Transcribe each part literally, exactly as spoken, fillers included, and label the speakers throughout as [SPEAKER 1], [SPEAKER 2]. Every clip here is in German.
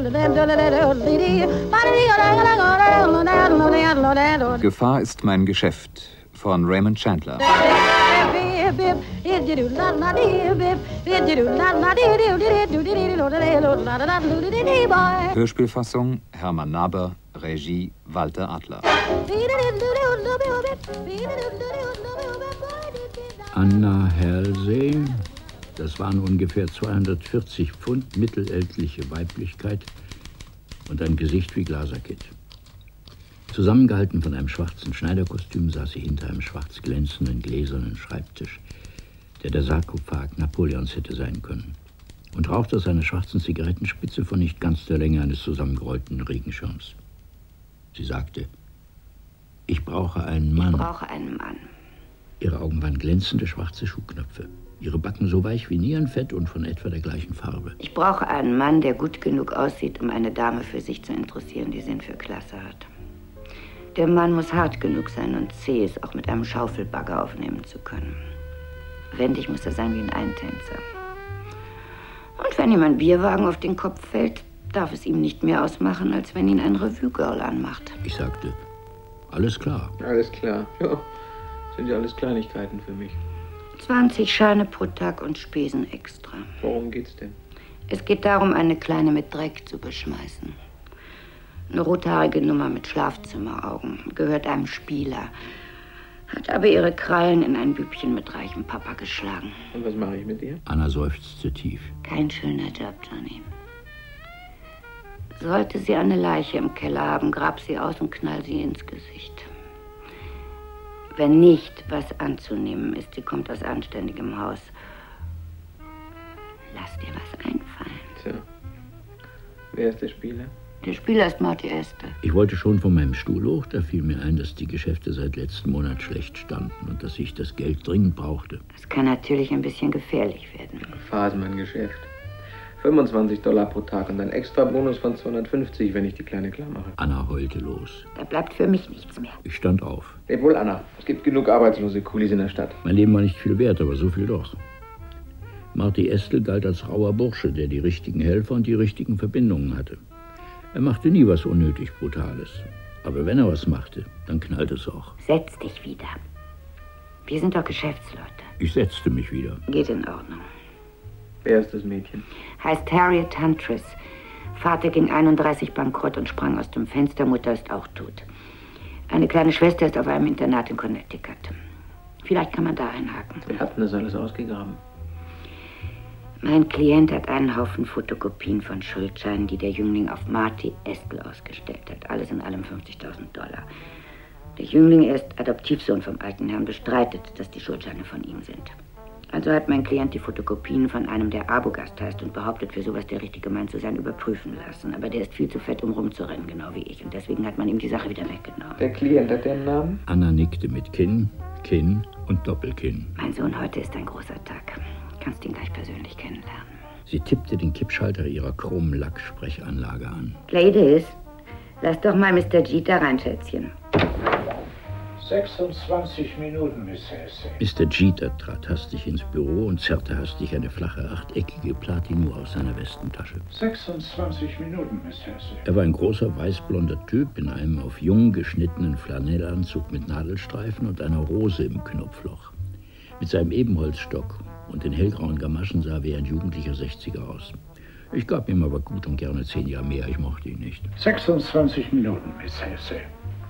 [SPEAKER 1] Gefahr ist mein Geschäft von Raymond Chandler. Hörspielfassung Hermann Naber, Regie Walter Adler.
[SPEAKER 2] Anna Halsey, das waren ungefähr zweihundertvierzig Pfund mittelältliche Weiblichkeit und ein Gesicht wie Glaserkit. Zusammengehalten von einem schwarzen Schneiderkostüm saß sie hinter einem schwarz glänzenden, gläsernen Schreibtisch, der der Sarkophag Napoleons hätte sein können, und rauchte aus einer schwarzen Zigarettenspitze von nicht ganz der Länge eines zusammengerollten Regenschirms. Sie sagte, ich brauche einen Mann.
[SPEAKER 3] Ich brauche einen Mann.
[SPEAKER 2] Ihre Augen waren glänzende schwarze Schuhknöpfe, ihre Backen so weich wie Nierenfett und von etwa der gleichen Farbe.
[SPEAKER 3] Ich brauche einen Mann, der gut genug aussieht, um eine Dame für sich zu interessieren, die Sinn für Klasse hat. Der Mann muss hart genug sein und zäh ist, auch mit einem Schaufelbagger aufnehmen zu können. Wendig muss er sein wie ein Eintänzer. Und wenn ihm ein Bierwagen auf den Kopf fällt, darf es ihm nicht mehr ausmachen, als wenn ihn ein Revue-Girl anmacht.
[SPEAKER 2] Ich sagte, alles klar.
[SPEAKER 4] Alles klar, ja. Sind ja alles Kleinigkeiten für mich.
[SPEAKER 3] zwanzig Scheine pro Tag und Spesen extra.
[SPEAKER 4] Worum geht's denn?
[SPEAKER 3] Es geht darum, eine Kleine mit Dreck zu beschmeißen. Eine rothaarige Nummer mit Schlafzimmeraugen, gehört einem Spieler. Hat aber ihre Krallen in ein Bübchen mit reichem Papa geschlagen.
[SPEAKER 4] Und was mache ich mit ihr?
[SPEAKER 2] Anna seufzte tief.
[SPEAKER 3] Kein schöner Job, Johnny. Sollte sie eine Leiche im Keller haben, grab sie aus und knall sie ins Gesicht. Wenn nicht, was anzunehmen ist, sie kommt aus anständigem Haus. Lass dir was einfallen.
[SPEAKER 4] Tja. Wer ist der Spieler?
[SPEAKER 3] Der Spieler ist Marty Astor.
[SPEAKER 2] Ich wollte schon von meinem Stuhl hoch, da fiel mir ein, dass die Geschäfte seit letzten Monat schlecht standen und dass ich das Geld dringend brauchte.
[SPEAKER 3] Das kann natürlich ein bisschen gefährlich werden.
[SPEAKER 4] Phasenmann-Geschäft. fünfundzwanzig Dollar pro Tag und ein extra Bonus von zweihundertfünfzig, wenn ich die Kleine klar mache.
[SPEAKER 2] Anna heulte los.
[SPEAKER 3] Da bleibt für mich nichts mehr.
[SPEAKER 2] Ich stand auf.
[SPEAKER 4] Leb wohl, Anna. Es gibt genug arbeitslose Kulis in der Stadt.
[SPEAKER 2] Mein Leben war nicht viel wert, aber so viel doch. Marty Astor galt als rauer Bursche, der die richtigen Helfer und die richtigen Verbindungen hatte. Er machte nie was unnötig Brutales. Aber wenn er was machte, dann knallte es auch.
[SPEAKER 3] Setz dich wieder. Wir sind doch Geschäftsleute.
[SPEAKER 2] Ich setzte mich wieder.
[SPEAKER 3] Geht in Ordnung.
[SPEAKER 4] Wer ist das Mädchen?
[SPEAKER 3] Heißt Harriet Huntress. Vater ging einunddreißig bankrott und sprang aus dem Fenster. Mutter ist auch tot. Eine kleine Schwester ist auf einem Internat in Connecticut. Vielleicht kann man da einhaken.
[SPEAKER 4] Wir hatten das alles ausgegraben.
[SPEAKER 3] Mein Klient hat einen Haufen Fotokopien von Schuldscheinen, die der Jüngling auf Marty Astor ausgestellt hat. Alles in allem fünfzigtausend Dollar. Der Jüngling, er ist Adoptivsohn vom alten Herrn, bestreitet, dass die Schuldscheine von ihm sind. Also hat mein Klient die Fotokopien von einem, der Abogast heißt und behauptet, für sowas der richtige Mann zu sein, überprüfen lassen. Aber der ist viel zu fett, um rumzurennen, genau wie ich. Und deswegen hat man ihm die Sache wieder weggenommen.
[SPEAKER 4] Der Klient hat den Namen?
[SPEAKER 2] Anna nickte mit Kinn, Kinn und Doppelkinn.
[SPEAKER 3] Mein Sohn, heute ist ein großer Tag. Kannst ihn gleich persönlich kennenlernen.
[SPEAKER 2] Sie tippte den Kippschalter ihrer Chrom-Lack-Sprechanlage an.
[SPEAKER 3] Ladies, lass doch mal Mister Jeter rein, Schätzchen.
[SPEAKER 5] sechsundzwanzig Minuten, Miss Halsey.
[SPEAKER 2] Mister Jeter trat hastig ins Büro und zerrte hastig eine flache, achteckige Platinuhr aus seiner Westentasche.
[SPEAKER 5] sechsundzwanzig Minuten, Miss Halsey.
[SPEAKER 2] Er war ein großer, weißblonder Typ in einem auf jung geschnittenen Flanellanzug mit Nadelstreifen und einer Rose im Knopfloch. Mit seinem Ebenholzstock und den hellgrauen Gamaschen sah er wie ein jugendlicher Sechziger aus. Ich gab ihm aber gut und gerne zehn Jahre mehr, ich mochte ihn nicht.
[SPEAKER 5] sechsundzwanzig Minuten, Miss Halsey.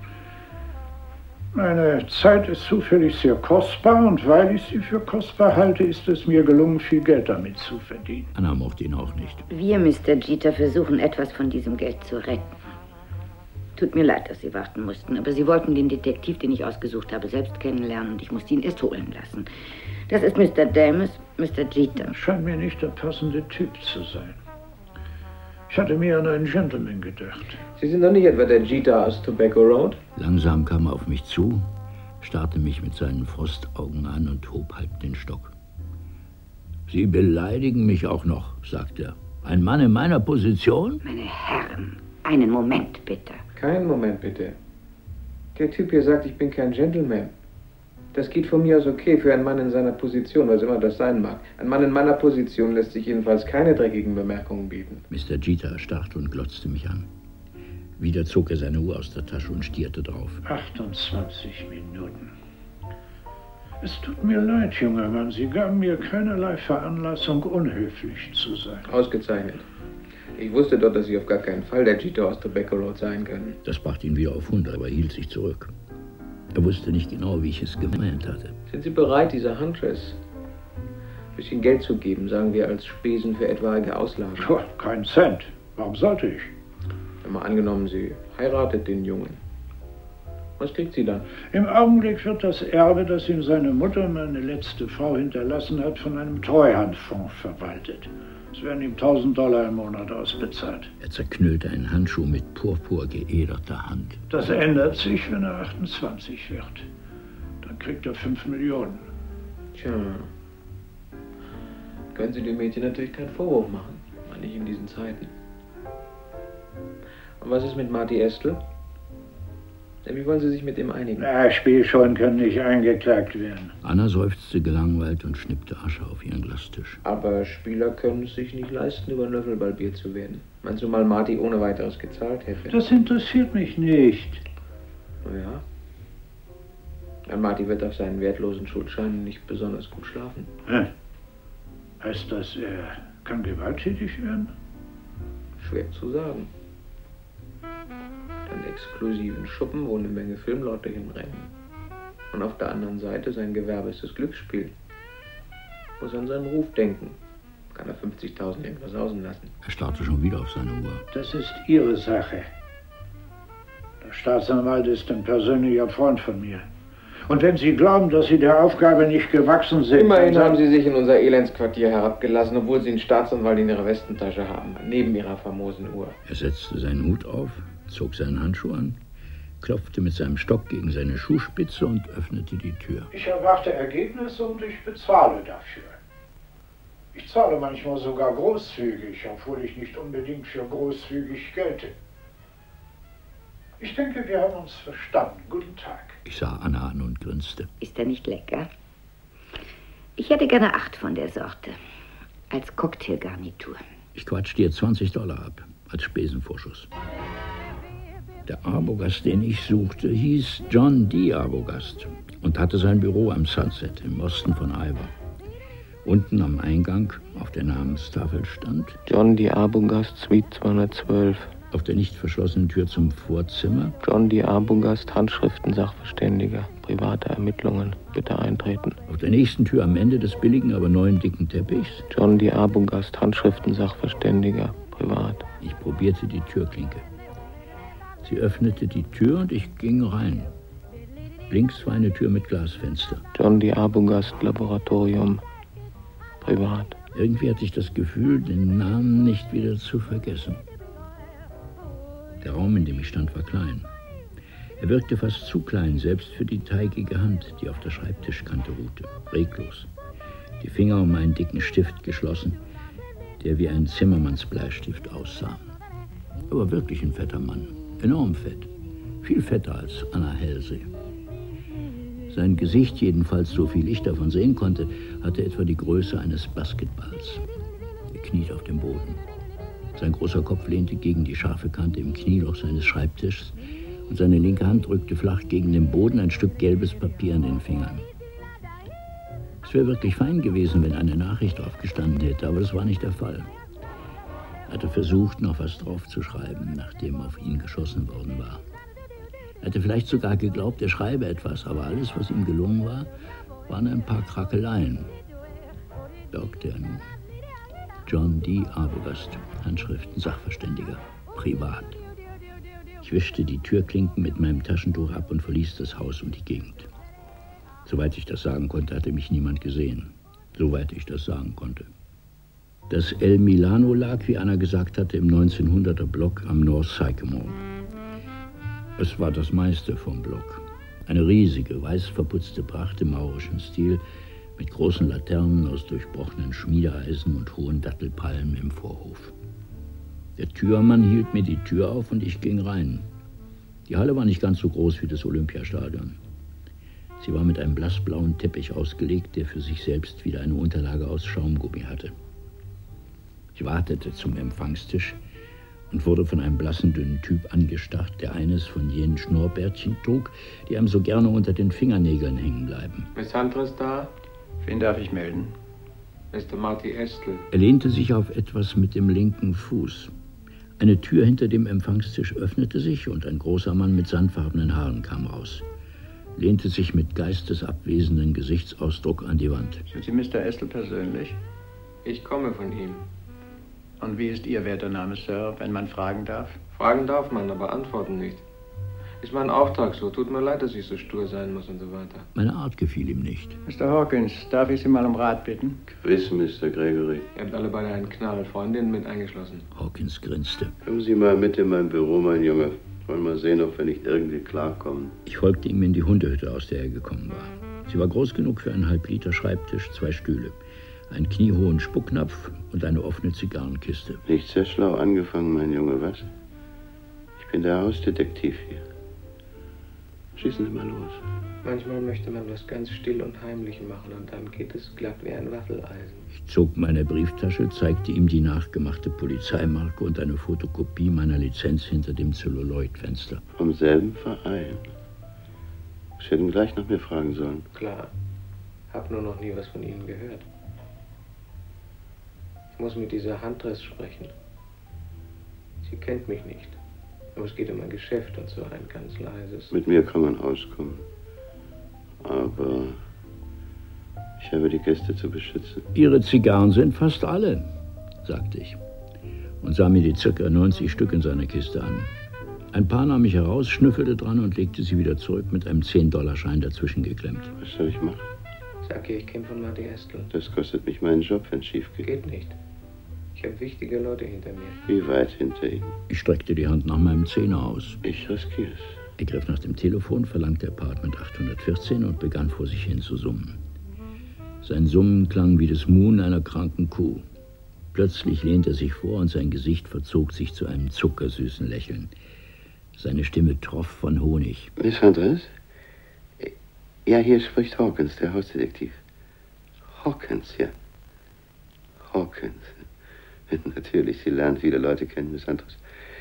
[SPEAKER 5] Meine Zeit ist zufällig sehr kostbar und weil ich sie für kostbar halte, ist es mir gelungen, viel Geld damit zu verdienen.
[SPEAKER 2] Anna mochte ihn auch nicht.
[SPEAKER 3] Wir, Mister Jeter, versuchen etwas von diesem Geld zu retten. Tut mir leid, dass Sie warten mussten, aber Sie wollten den Detektiv, den ich ausgesucht habe, selbst kennenlernen und ich musste ihn erst holen lassen. Das ist Mister Damus, Mister Jeter.
[SPEAKER 5] Scheint mir nicht der passende Typ zu sein. Ich hatte mehr an einen Gentleman gedacht.
[SPEAKER 4] Sie sind doch nicht etwa der Jeter aus Tobacco Road?
[SPEAKER 2] Langsam kam er auf mich zu, starrte mich mit seinen Frostaugen an und hob halb den Stock. Sie beleidigen mich auch noch, sagte er. Ein Mann in meiner Position?
[SPEAKER 3] Meine Herren, einen Moment bitte.
[SPEAKER 4] Keinen Moment bitte. Der Typ hier sagt, ich bin kein Gentleman. Das geht von mir aus okay für einen Mann in seiner Position, was immer das sein mag. Ein Mann in meiner Position lässt sich jedenfalls keine dreckigen Bemerkungen bieten.
[SPEAKER 2] Mister Jeter erstarrte und glotzte mich an. Wieder zog er seine Uhr aus der Tasche und stierte drauf.
[SPEAKER 5] achtundzwanzig Minuten. Es tut mir leid, junger Mann. Sie gaben mir keinerlei Veranlassung, unhöflich zu sein.
[SPEAKER 4] Ausgezeichnet. Ich wusste doch, dass Sie auf gar keinen Fall der Jeter aus Tobacco Road sein können.
[SPEAKER 2] Das brachte ihn wieder auf hundert, aber er hielt sich zurück. Er wusste nicht genau, wie ich es gemeint hatte.
[SPEAKER 4] Sind Sie bereit, dieser Huntress ein bisschen Geld zu geben, sagen wir als Spesen für etwaige Auslagen?
[SPEAKER 5] Puh, kein Cent. Warum sollte ich?
[SPEAKER 4] Wenn mal angenommen, Sie heiratet den Jungen. Was kriegt sie dann?
[SPEAKER 5] Im Augenblick wird das Erbe, das ihm seine Mutter, meine letzte Frau, hinterlassen hat, von einem Treuhandfonds verwaltet. Es werden ihm tausend Dollar im Monat ausbezahlt.
[SPEAKER 2] Er zerknüllte einen Handschuh mit purpur geederter Hand.
[SPEAKER 5] Das ändert sich, wenn er achtundzwanzig wird. Dann kriegt er fünf Millionen.
[SPEAKER 4] Tja. Können Sie dem Mädchen natürlich keinen Vorwurf machen. Meine ich in diesen Zeiten. Und was ist mit Marty Estel? Wie wollen Sie sich mit ihm einigen?
[SPEAKER 5] Na, Spielscheuen können nicht eingeklagt werden.
[SPEAKER 2] Anna seufzte gelangweilt und schnippte Asche auf ihren Glastisch.
[SPEAKER 4] Aber Spieler können es sich nicht leisten, über ein Löffelballbier zu werden. Meinst du mal, Marty ohne weiteres gezahlt hätte?
[SPEAKER 5] Das interessiert mich nicht.
[SPEAKER 4] Na ja. Ein Marty wird auf seinen wertlosen Schuldscheinen nicht besonders gut schlafen.
[SPEAKER 5] Hm. Heißt das, er kann gewalttätig werden?
[SPEAKER 4] Schwer zu sagen. Einen exklusiven Schuppen, wo eine Menge Filmleute hinrennen. Und auf der anderen Seite sein Gewerbe ist das Glücksspiel. Muss an seinen Ruf denken. Kann er fünfzigtausend irgendwas außen lassen.
[SPEAKER 2] Er starrte schon wieder auf seine Uhr.
[SPEAKER 5] Das ist Ihre Sache. Der Staatsanwalt ist ein persönlicher Freund von mir. Und wenn Sie glauben, dass Sie der Aufgabe nicht gewachsen sind...
[SPEAKER 4] Immerhin haben Sie sich in unser Elendsquartier herabgelassen, obwohl Sie einen Staatsanwalt in Ihrer Westentasche haben, neben Ihrer famosen Uhr.
[SPEAKER 2] Er setzte seinen Hut auf, zog seinen Handschuh an, klopfte mit seinem Stock gegen seine Schuhspitze und öffnete die Tür.
[SPEAKER 5] Ich erwarte Ergebnisse und ich bezahle dafür. Ich zahle manchmal sogar großzügig, obwohl ich nicht unbedingt für großzügig gelte. Ich denke, wir haben uns verstanden. Guten Tag.
[SPEAKER 2] Ich sah Anna an und grinste.
[SPEAKER 3] Ist er nicht lecker? Ich hätte gerne acht von der Sorte. Als Cocktailgarnitur.
[SPEAKER 2] Ich quatschte ihr zwanzig Dollar ab, als Spesenvorschuss. Der Arbogast, den ich suchte, hieß John D. Arbogast und hatte sein Büro am Sunset im Osten von Iowa. Unten am Eingang auf der Namenstafel stand
[SPEAKER 4] John D. Arbogast, Suite zweihundertzwölf.
[SPEAKER 2] Auf der nicht verschlossenen Tür zum Vorzimmer
[SPEAKER 4] John D. Arbogast, Handschriftensachverständiger. Private Ermittlungen. Bitte eintreten.
[SPEAKER 2] Auf der nächsten Tür am Ende des billigen, aber neuen dicken Teppichs
[SPEAKER 4] John D. Arbogast, Handschriftensachverständiger. Privat.
[SPEAKER 2] Ich probierte die Türklinke. Sie öffnete die Tür und ich ging rein. Links war eine Tür mit Glasfenster.
[SPEAKER 4] John D. Arbogast, Laboratorium. Privat.
[SPEAKER 2] Irgendwie hatte ich das Gefühl, den Namen nicht wieder zu vergessen. Der Raum, in dem ich stand, war klein. Er wirkte fast zu klein, selbst für die teigige Hand, die auf der Schreibtischkante ruhte, reglos. Die Finger um einen dicken Stift geschlossen, der wie ein Zimmermannsbleistift aussah. Er war wirklich ein fetter Mann, enorm fett, viel fetter als Anna Halsey. Sein Gesicht, jedenfalls so viel ich davon sehen konnte, hatte etwa die Größe eines Basketballs. Er kniete auf dem Boden. Sein großer Kopf lehnte gegen die scharfe Kante im Knieloch seines Schreibtischs und seine linke Hand drückte flach gegen den Boden ein Stück gelbes Papier an den Fingern. Es wäre wirklich fein gewesen, wenn eine Nachricht drauf gestanden hätte, aber das war nicht der Fall. Er hatte versucht, noch was draufzuschreiben, nachdem auf ihn geschossen worden war. Er hatte vielleicht sogar geglaubt, er schreibe etwas, aber alles, was ihm gelungen war, waren ein paar Krakeleien. Wirkte er nun. John D. Arbogast, Handschriften-Sachverständiger, privat. Ich wischte die Türklinken mit meinem Taschentuch ab und verließ das Haus und die Gegend. Soweit ich das sagen konnte, hatte mich niemand gesehen. Soweit ich das sagen konnte. Das El Milano lag, wie Anna gesagt hatte, im neunzehnhunderter Block am North Sycamore. Es war das meiste vom Block. Eine riesige, weiß verputzte Pracht im maurischen Stil, mit großen Laternen aus durchbrochenen Schmiedeeisen und hohen Dattelpalmen im Vorhof. Der Türmann hielt mir die Tür auf und ich ging rein. Die Halle war nicht ganz so groß wie das Olympiastadion. Sie war mit einem blassblauen Teppich ausgelegt, der für sich selbst wieder eine Unterlage aus Schaumgummi hatte. Ich wartete zum Empfangstisch und wurde von einem blassen, dünnen Typ angestarrt, der eines von jenen Schnurrbärtchen trug, die einem so gerne unter den Fingernägeln hängen bleiben.
[SPEAKER 4] Miss Hunter ist da?
[SPEAKER 6] Wen darf ich melden?
[SPEAKER 4] Mister Marty Estl.
[SPEAKER 2] Er lehnte sich auf etwas mit dem linken Fuß. Eine Tür hinter dem Empfangstisch öffnete sich und ein großer Mann mit sandfarbenen Haaren kam raus, lehnte sich mit geistesabwesendem Gesichtsausdruck an die Wand.
[SPEAKER 6] Sind Sie Mister Estl persönlich?
[SPEAKER 4] Ich komme von ihm.
[SPEAKER 6] Und wie ist Ihr werter Name, Sir, wenn man fragen darf?
[SPEAKER 4] Fragen darf man, aber antworten nicht. Ist mein Auftrag so. Tut mir leid, dass ich so stur sein muss und so weiter.
[SPEAKER 2] Meine Art gefiel ihm nicht.
[SPEAKER 6] Mister Hawkins, darf ich Sie mal um Rat bitten?
[SPEAKER 7] Gewiss, Mister Gregory.
[SPEAKER 4] Ihr habt alle beide einen Knall, Freundinnen mit eingeschlossen.
[SPEAKER 2] Hawkins grinste.
[SPEAKER 7] Kommen Sie mal mit in mein Büro, mein Junge. Wollen mal sehen, ob wir nicht irgendwie klarkommen.
[SPEAKER 2] Ich folgte ihm in die Hundehütte, aus der er gekommen war. Sie war groß genug für einen halb Liter Schreibtisch, zwei Stühle, einen kniehohen Spucknapf und eine offene Zigarrenkiste.
[SPEAKER 7] Nicht sehr schlau angefangen, mein Junge, was? Ich bin der Hausdetektiv hier. Schießen Sie mal los.
[SPEAKER 4] Manchmal möchte man was ganz still und heimlich machen und dann geht es glatt wie ein Waffeleisen.
[SPEAKER 2] Ich zog meine Brieftasche, zeigte ihm die nachgemachte Polizeimarke und eine Fotokopie meiner Lizenz hinter dem Zelluloidfenster.
[SPEAKER 7] Vom selben Verein. Sie hätten gleich nach mir fragen sollen.
[SPEAKER 4] Klar. Hab nur noch nie was von Ihnen gehört. Ich muss mit dieser Huntress sprechen. Sie kennt mich nicht. Aber es geht um ein Geschäft und so ein ganz leises.
[SPEAKER 7] Mit mir kann man auskommen. Aber ich habe die Gäste zu beschützen.
[SPEAKER 2] Ihre Zigarren sind fast alle, sagte ich und sah mir die circa neunzig Stück in seiner Kiste an. Ein paar nahm ich heraus, schnüffelte dran und legte sie wieder zurück mit einem zehn-Dollar-Schein dazwischen geklemmt.
[SPEAKER 7] Was soll ich machen?
[SPEAKER 4] Sag ihr, ich käme von Marty Estl.
[SPEAKER 7] Das kostet mich meinen Job, wenn es schief geht.
[SPEAKER 4] Geht nicht. Ich habe wichtige Leute hinter mir.
[SPEAKER 7] Wie weit hinter Ihnen?
[SPEAKER 2] Ich streckte die Hand nach meinem Zehner aus.
[SPEAKER 7] Ich riskiere es.
[SPEAKER 2] Er griff nach dem Telefon, verlangte Apartment achthundertvierzehn und begann vor sich hin zu summen. Sein Summen klang wie das Muhen einer kranken Kuh. Plötzlich lehnte er sich vor und sein Gesicht verzog sich zu einem zuckersüßen Lächeln. Seine Stimme troff von Honig.
[SPEAKER 7] Miss Huntress? Ja, hier spricht Hawkins, der Hausdetektiv. Hawkins, ja. Hawkins. Natürlich, Sie lernen viele Leute kennen, Miss Huntress.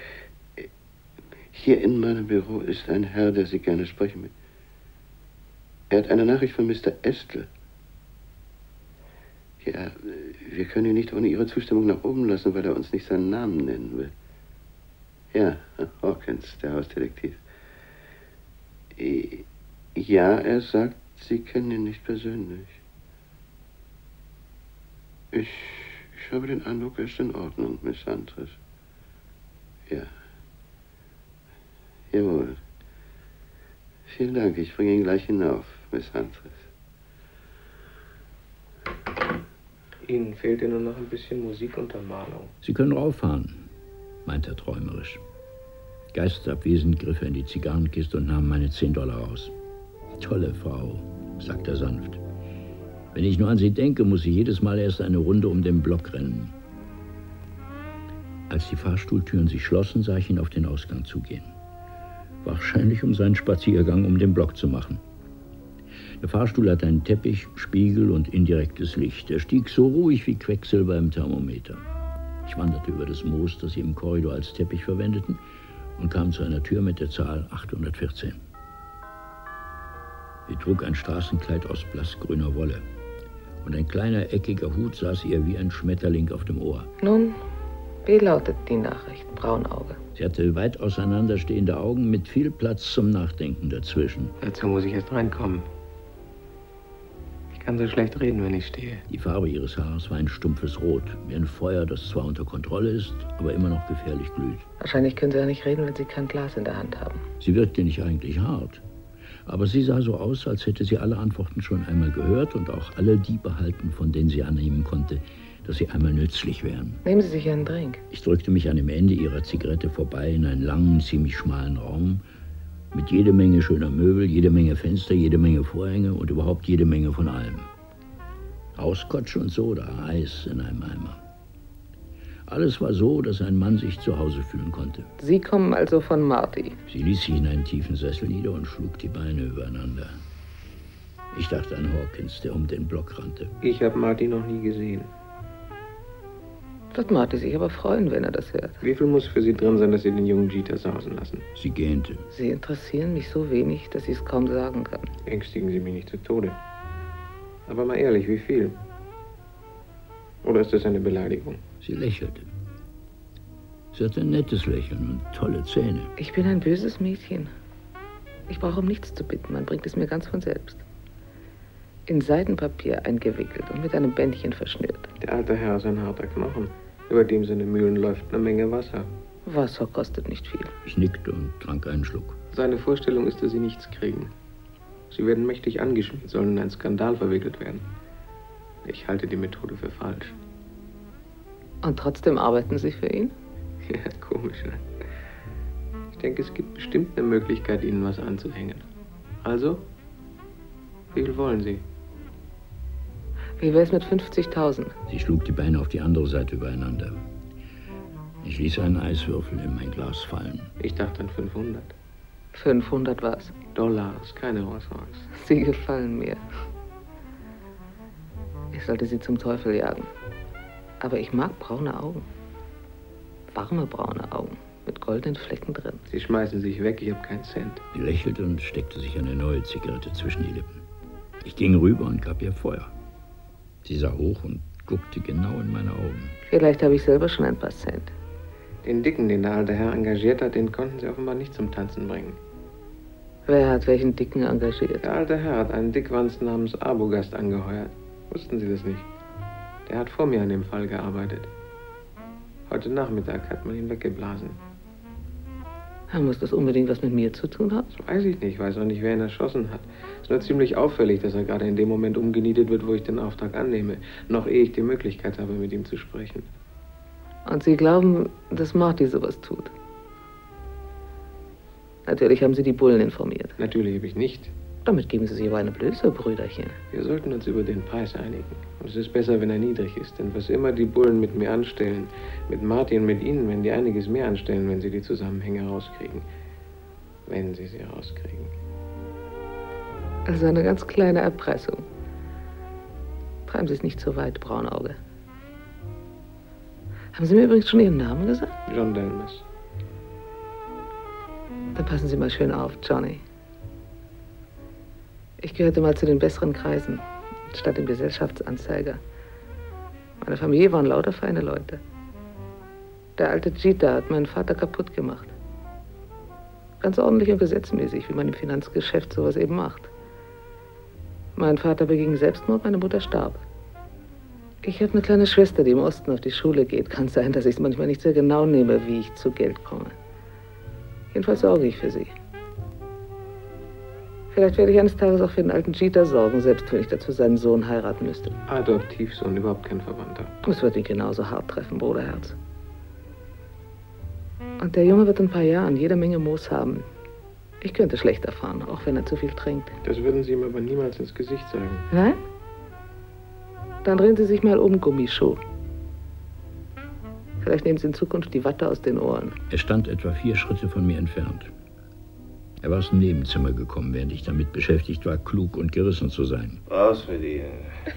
[SPEAKER 7] Hier in meinem Büro ist ein Herr, der Sie gerne sprechen will. Er hat eine Nachricht von Mister Estl. Ja, wir können ihn nicht ohne Ihre Zustimmung nach oben lassen, weil er uns nicht seinen Namen nennen will. Ja, Hawkins, der Hausdetektiv. Ja, er sagt, Sie kennen ihn nicht persönlich. Ich, ich habe den Eindruck, er ist in Ordnung, Miss Huntress. Ja. Jawohl. Vielen Dank, ich bringe ihn gleich hinauf, Miss Huntress.
[SPEAKER 4] Ihnen fehlt ja nur noch ein bisschen Musikuntermalung.
[SPEAKER 2] Sie können rauffahren, meinte er träumerisch. Geistesabwesend griff er in die Zigarrenkiste und nahm meine zehn Dollar raus. Tolle Frau, sagte er sanft. Wenn ich nur an sie denke, muss ich jedes Mal erst eine Runde um den Block rennen. Als die Fahrstuhltüren sich schlossen, sah ich ihn auf den Ausgang zugehen. Wahrscheinlich, um seinen Spaziergang um den Block zu machen. Der Fahrstuhl hatte einen Teppich, Spiegel und indirektes Licht. Er stieg so ruhig wie Quecksilber im Thermometer. Ich wanderte über das Moos, das sie im Korridor als Teppich verwendeten, und kam zu einer Tür mit der Zahl achthundertvierzehn. Sie trug ein Straßenkleid aus blassgrüner Wolle. Und ein kleiner, eckiger Hut saß ihr wie ein Schmetterling auf dem Ohr.
[SPEAKER 8] Nun, wie lautet die Nachricht, Braunauge?
[SPEAKER 2] Sie hatte weit auseinanderstehende Augen mit viel Platz zum Nachdenken dazwischen.
[SPEAKER 4] Dazu muss ich erst reinkommen. Ich kann so schlecht reden, wenn ich stehe.
[SPEAKER 2] Die Farbe ihres Haares war ein stumpfes Rot, wie ein Feuer, das zwar unter Kontrolle ist, aber immer noch gefährlich glüht.
[SPEAKER 8] Wahrscheinlich können Sie ja nicht reden, wenn Sie kein Glas in der Hand haben.
[SPEAKER 2] Sie wirkte nicht eigentlich hart. Aber sie sah so aus, als hätte sie alle Antworten schon einmal gehört und auch alle die behalten, von denen sie annehmen konnte, dass sie einmal nützlich wären.
[SPEAKER 8] Nehmen Sie sich einen Drink.
[SPEAKER 2] Ich drückte mich an dem Ende ihrer Zigarette vorbei in einen langen, ziemlich schmalen Raum mit jede Menge schöner Möbel, jede Menge Fenster, jede Menge Vorhänge und überhaupt jede Menge von allem. Auskotsche und Soda, Eis in einem Eimer. Alles war so, dass ein Mann sich zu Hause fühlen konnte.
[SPEAKER 8] Sie kommen also von Marty.
[SPEAKER 2] Sie ließ sich in einen tiefen Sessel nieder und schlug die Beine übereinander. Ich dachte an Hawkins, der um den Block rannte.
[SPEAKER 4] Ich habe Marty noch nie gesehen.
[SPEAKER 8] Wird Marty sich aber freuen, wenn er das hört.
[SPEAKER 4] Wie viel muss für Sie drin sein, dass Sie den jungen Jeter sausen lassen?
[SPEAKER 2] Sie gähnte.
[SPEAKER 8] Sie interessieren mich so wenig, dass ich es kaum sagen kann.
[SPEAKER 4] Ängstigen Sie mich nicht zu Tode. Aber mal ehrlich, wie viel? Oder ist das eine Beleidigung?
[SPEAKER 2] Sie lächelte. Sie hatte ein nettes Lächeln und tolle Zähne.
[SPEAKER 8] Ich bin ein böses Mädchen. Ich brauche um nichts zu bitten, man bringt es mir ganz von selbst. In Seidenpapier eingewickelt und mit einem Bändchen verschnürt.
[SPEAKER 4] Der alte Herr ist ein harter Knochen. Über dem seine Mühlen läuft eine Menge Wasser.
[SPEAKER 8] Wasser kostet nicht viel.
[SPEAKER 2] Ich nickte und trank einen Schluck.
[SPEAKER 4] Seine Vorstellung ist, dass Sie nichts kriegen. Sie werden mächtig angeschmiert, sollen in einen Skandal verwickelt werden. Ich halte die Methode für falsch.
[SPEAKER 8] Und trotzdem arbeiten Sie für ihn?
[SPEAKER 4] Ja, komisch, ne? Ich denke, es gibt bestimmt eine Möglichkeit, Ihnen was anzuhängen. Also, wie viel wollen Sie?
[SPEAKER 8] Wie wäre es mit fünfzigtausend?
[SPEAKER 2] Sie schlug die Beine auf die andere Seite übereinander. Ich ließ einen Eiswürfel in mein Glas fallen.
[SPEAKER 4] Ich dachte an fünfhundert.
[SPEAKER 8] fünfhundert was?
[SPEAKER 4] Dollars, keine Rolls-Royce.
[SPEAKER 8] Sie gefallen mir. Ich sollte Sie zum Teufel jagen. Aber ich mag braune Augen. Warme braune Augen. Mit goldenen Flecken drin.
[SPEAKER 4] Sie schmeißen sich weg, ich habe keinen Cent.
[SPEAKER 2] Sie lächelte und steckte sich eine neue Zigarette zwischen die Lippen. Ich ging rüber und gab ihr Feuer. Sie sah hoch und guckte genau in meine Augen.
[SPEAKER 8] Vielleicht habe ich selber schon ein paar Cent.
[SPEAKER 4] Den Dicken, den der alte Herr engagiert hat, den konnten Sie offenbar nicht zum Tanzen bringen.
[SPEAKER 8] Wer hat welchen Dicken engagiert?
[SPEAKER 4] Der alte Herr hat einen Dickwanst namens Arbogast angeheuert. Wussten Sie das nicht? Der hat vor mir an dem Fall gearbeitet. Heute Nachmittag hat man ihn weggeblasen.
[SPEAKER 8] Muss das unbedingt was mit mir zu tun haben?
[SPEAKER 4] Das weiß ich nicht. Ich weiß auch nicht, wer ihn erschossen hat. Es ist nur ziemlich auffällig, dass er gerade in dem Moment umgenietet wird, wo ich den Auftrag annehme. Noch ehe ich die Möglichkeit habe, mit ihm zu sprechen.
[SPEAKER 8] Und Sie glauben, dass Marty sowas tut? Natürlich haben Sie die Bullen informiert.
[SPEAKER 4] Natürlich habe ich nicht.
[SPEAKER 8] Damit geben Sie sich aber eine Blöße, Brüderchen.
[SPEAKER 4] Wir sollten uns über den Preis einigen. Und es ist besser, wenn er niedrig ist. Denn was immer die Bullen mit mir anstellen, mit Marty und mit Ihnen, werden die einiges mehr anstellen, wenn sie die Zusammenhänge rauskriegen. Wenn sie sie rauskriegen.
[SPEAKER 8] Also eine ganz kleine Erpressung. Treiben Sie es nicht so weit, Braunauge. Haben Sie mir übrigens schon Ihren Namen gesagt?
[SPEAKER 4] John Delmas.
[SPEAKER 8] Dann passen Sie mal schön auf, Johnny. Ich gehörte mal zu den besseren Kreisen, statt dem Gesellschaftsanzeiger. Meine Familie waren lauter feine Leute. Der alte Jeter hat meinen Vater kaputt gemacht. Ganz ordentlich und gesetzmäßig, wie man im Finanzgeschäft sowas eben macht. Mein Vater beging Selbstmord, meine Mutter starb. Ich habe eine kleine Schwester, die im Osten auf die Schule geht. Kann sein, dass ich es manchmal nicht sehr genau nehme, wie ich zu Geld komme. Jedenfalls sorge ich für sie. Vielleicht werde ich eines Tages auch für den alten Jeter sorgen, selbst wenn ich dazu seinen Sohn heiraten müsste.
[SPEAKER 4] Adoptivsohn, überhaupt kein Verwandter.
[SPEAKER 8] Es wird ihn genauso hart treffen, Bruderherz. Und der Junge wird in ein paar Jahren jede Menge Moos haben. Ich könnte schlechter fahren, auch wenn er zu viel trinkt.
[SPEAKER 4] Das würden Sie ihm aber niemals ins Gesicht sagen.
[SPEAKER 8] Nein? Dann drehen Sie sich mal um, Gummischuh. Vielleicht nehmen Sie in Zukunft die Watte aus den Ohren.
[SPEAKER 2] Er stand etwa vier Schritte von mir entfernt. Er war aus dem Nebenzimmer gekommen, während ich damit beschäftigt war, klug und gerissen zu sein.
[SPEAKER 7] Raus mit Ihnen.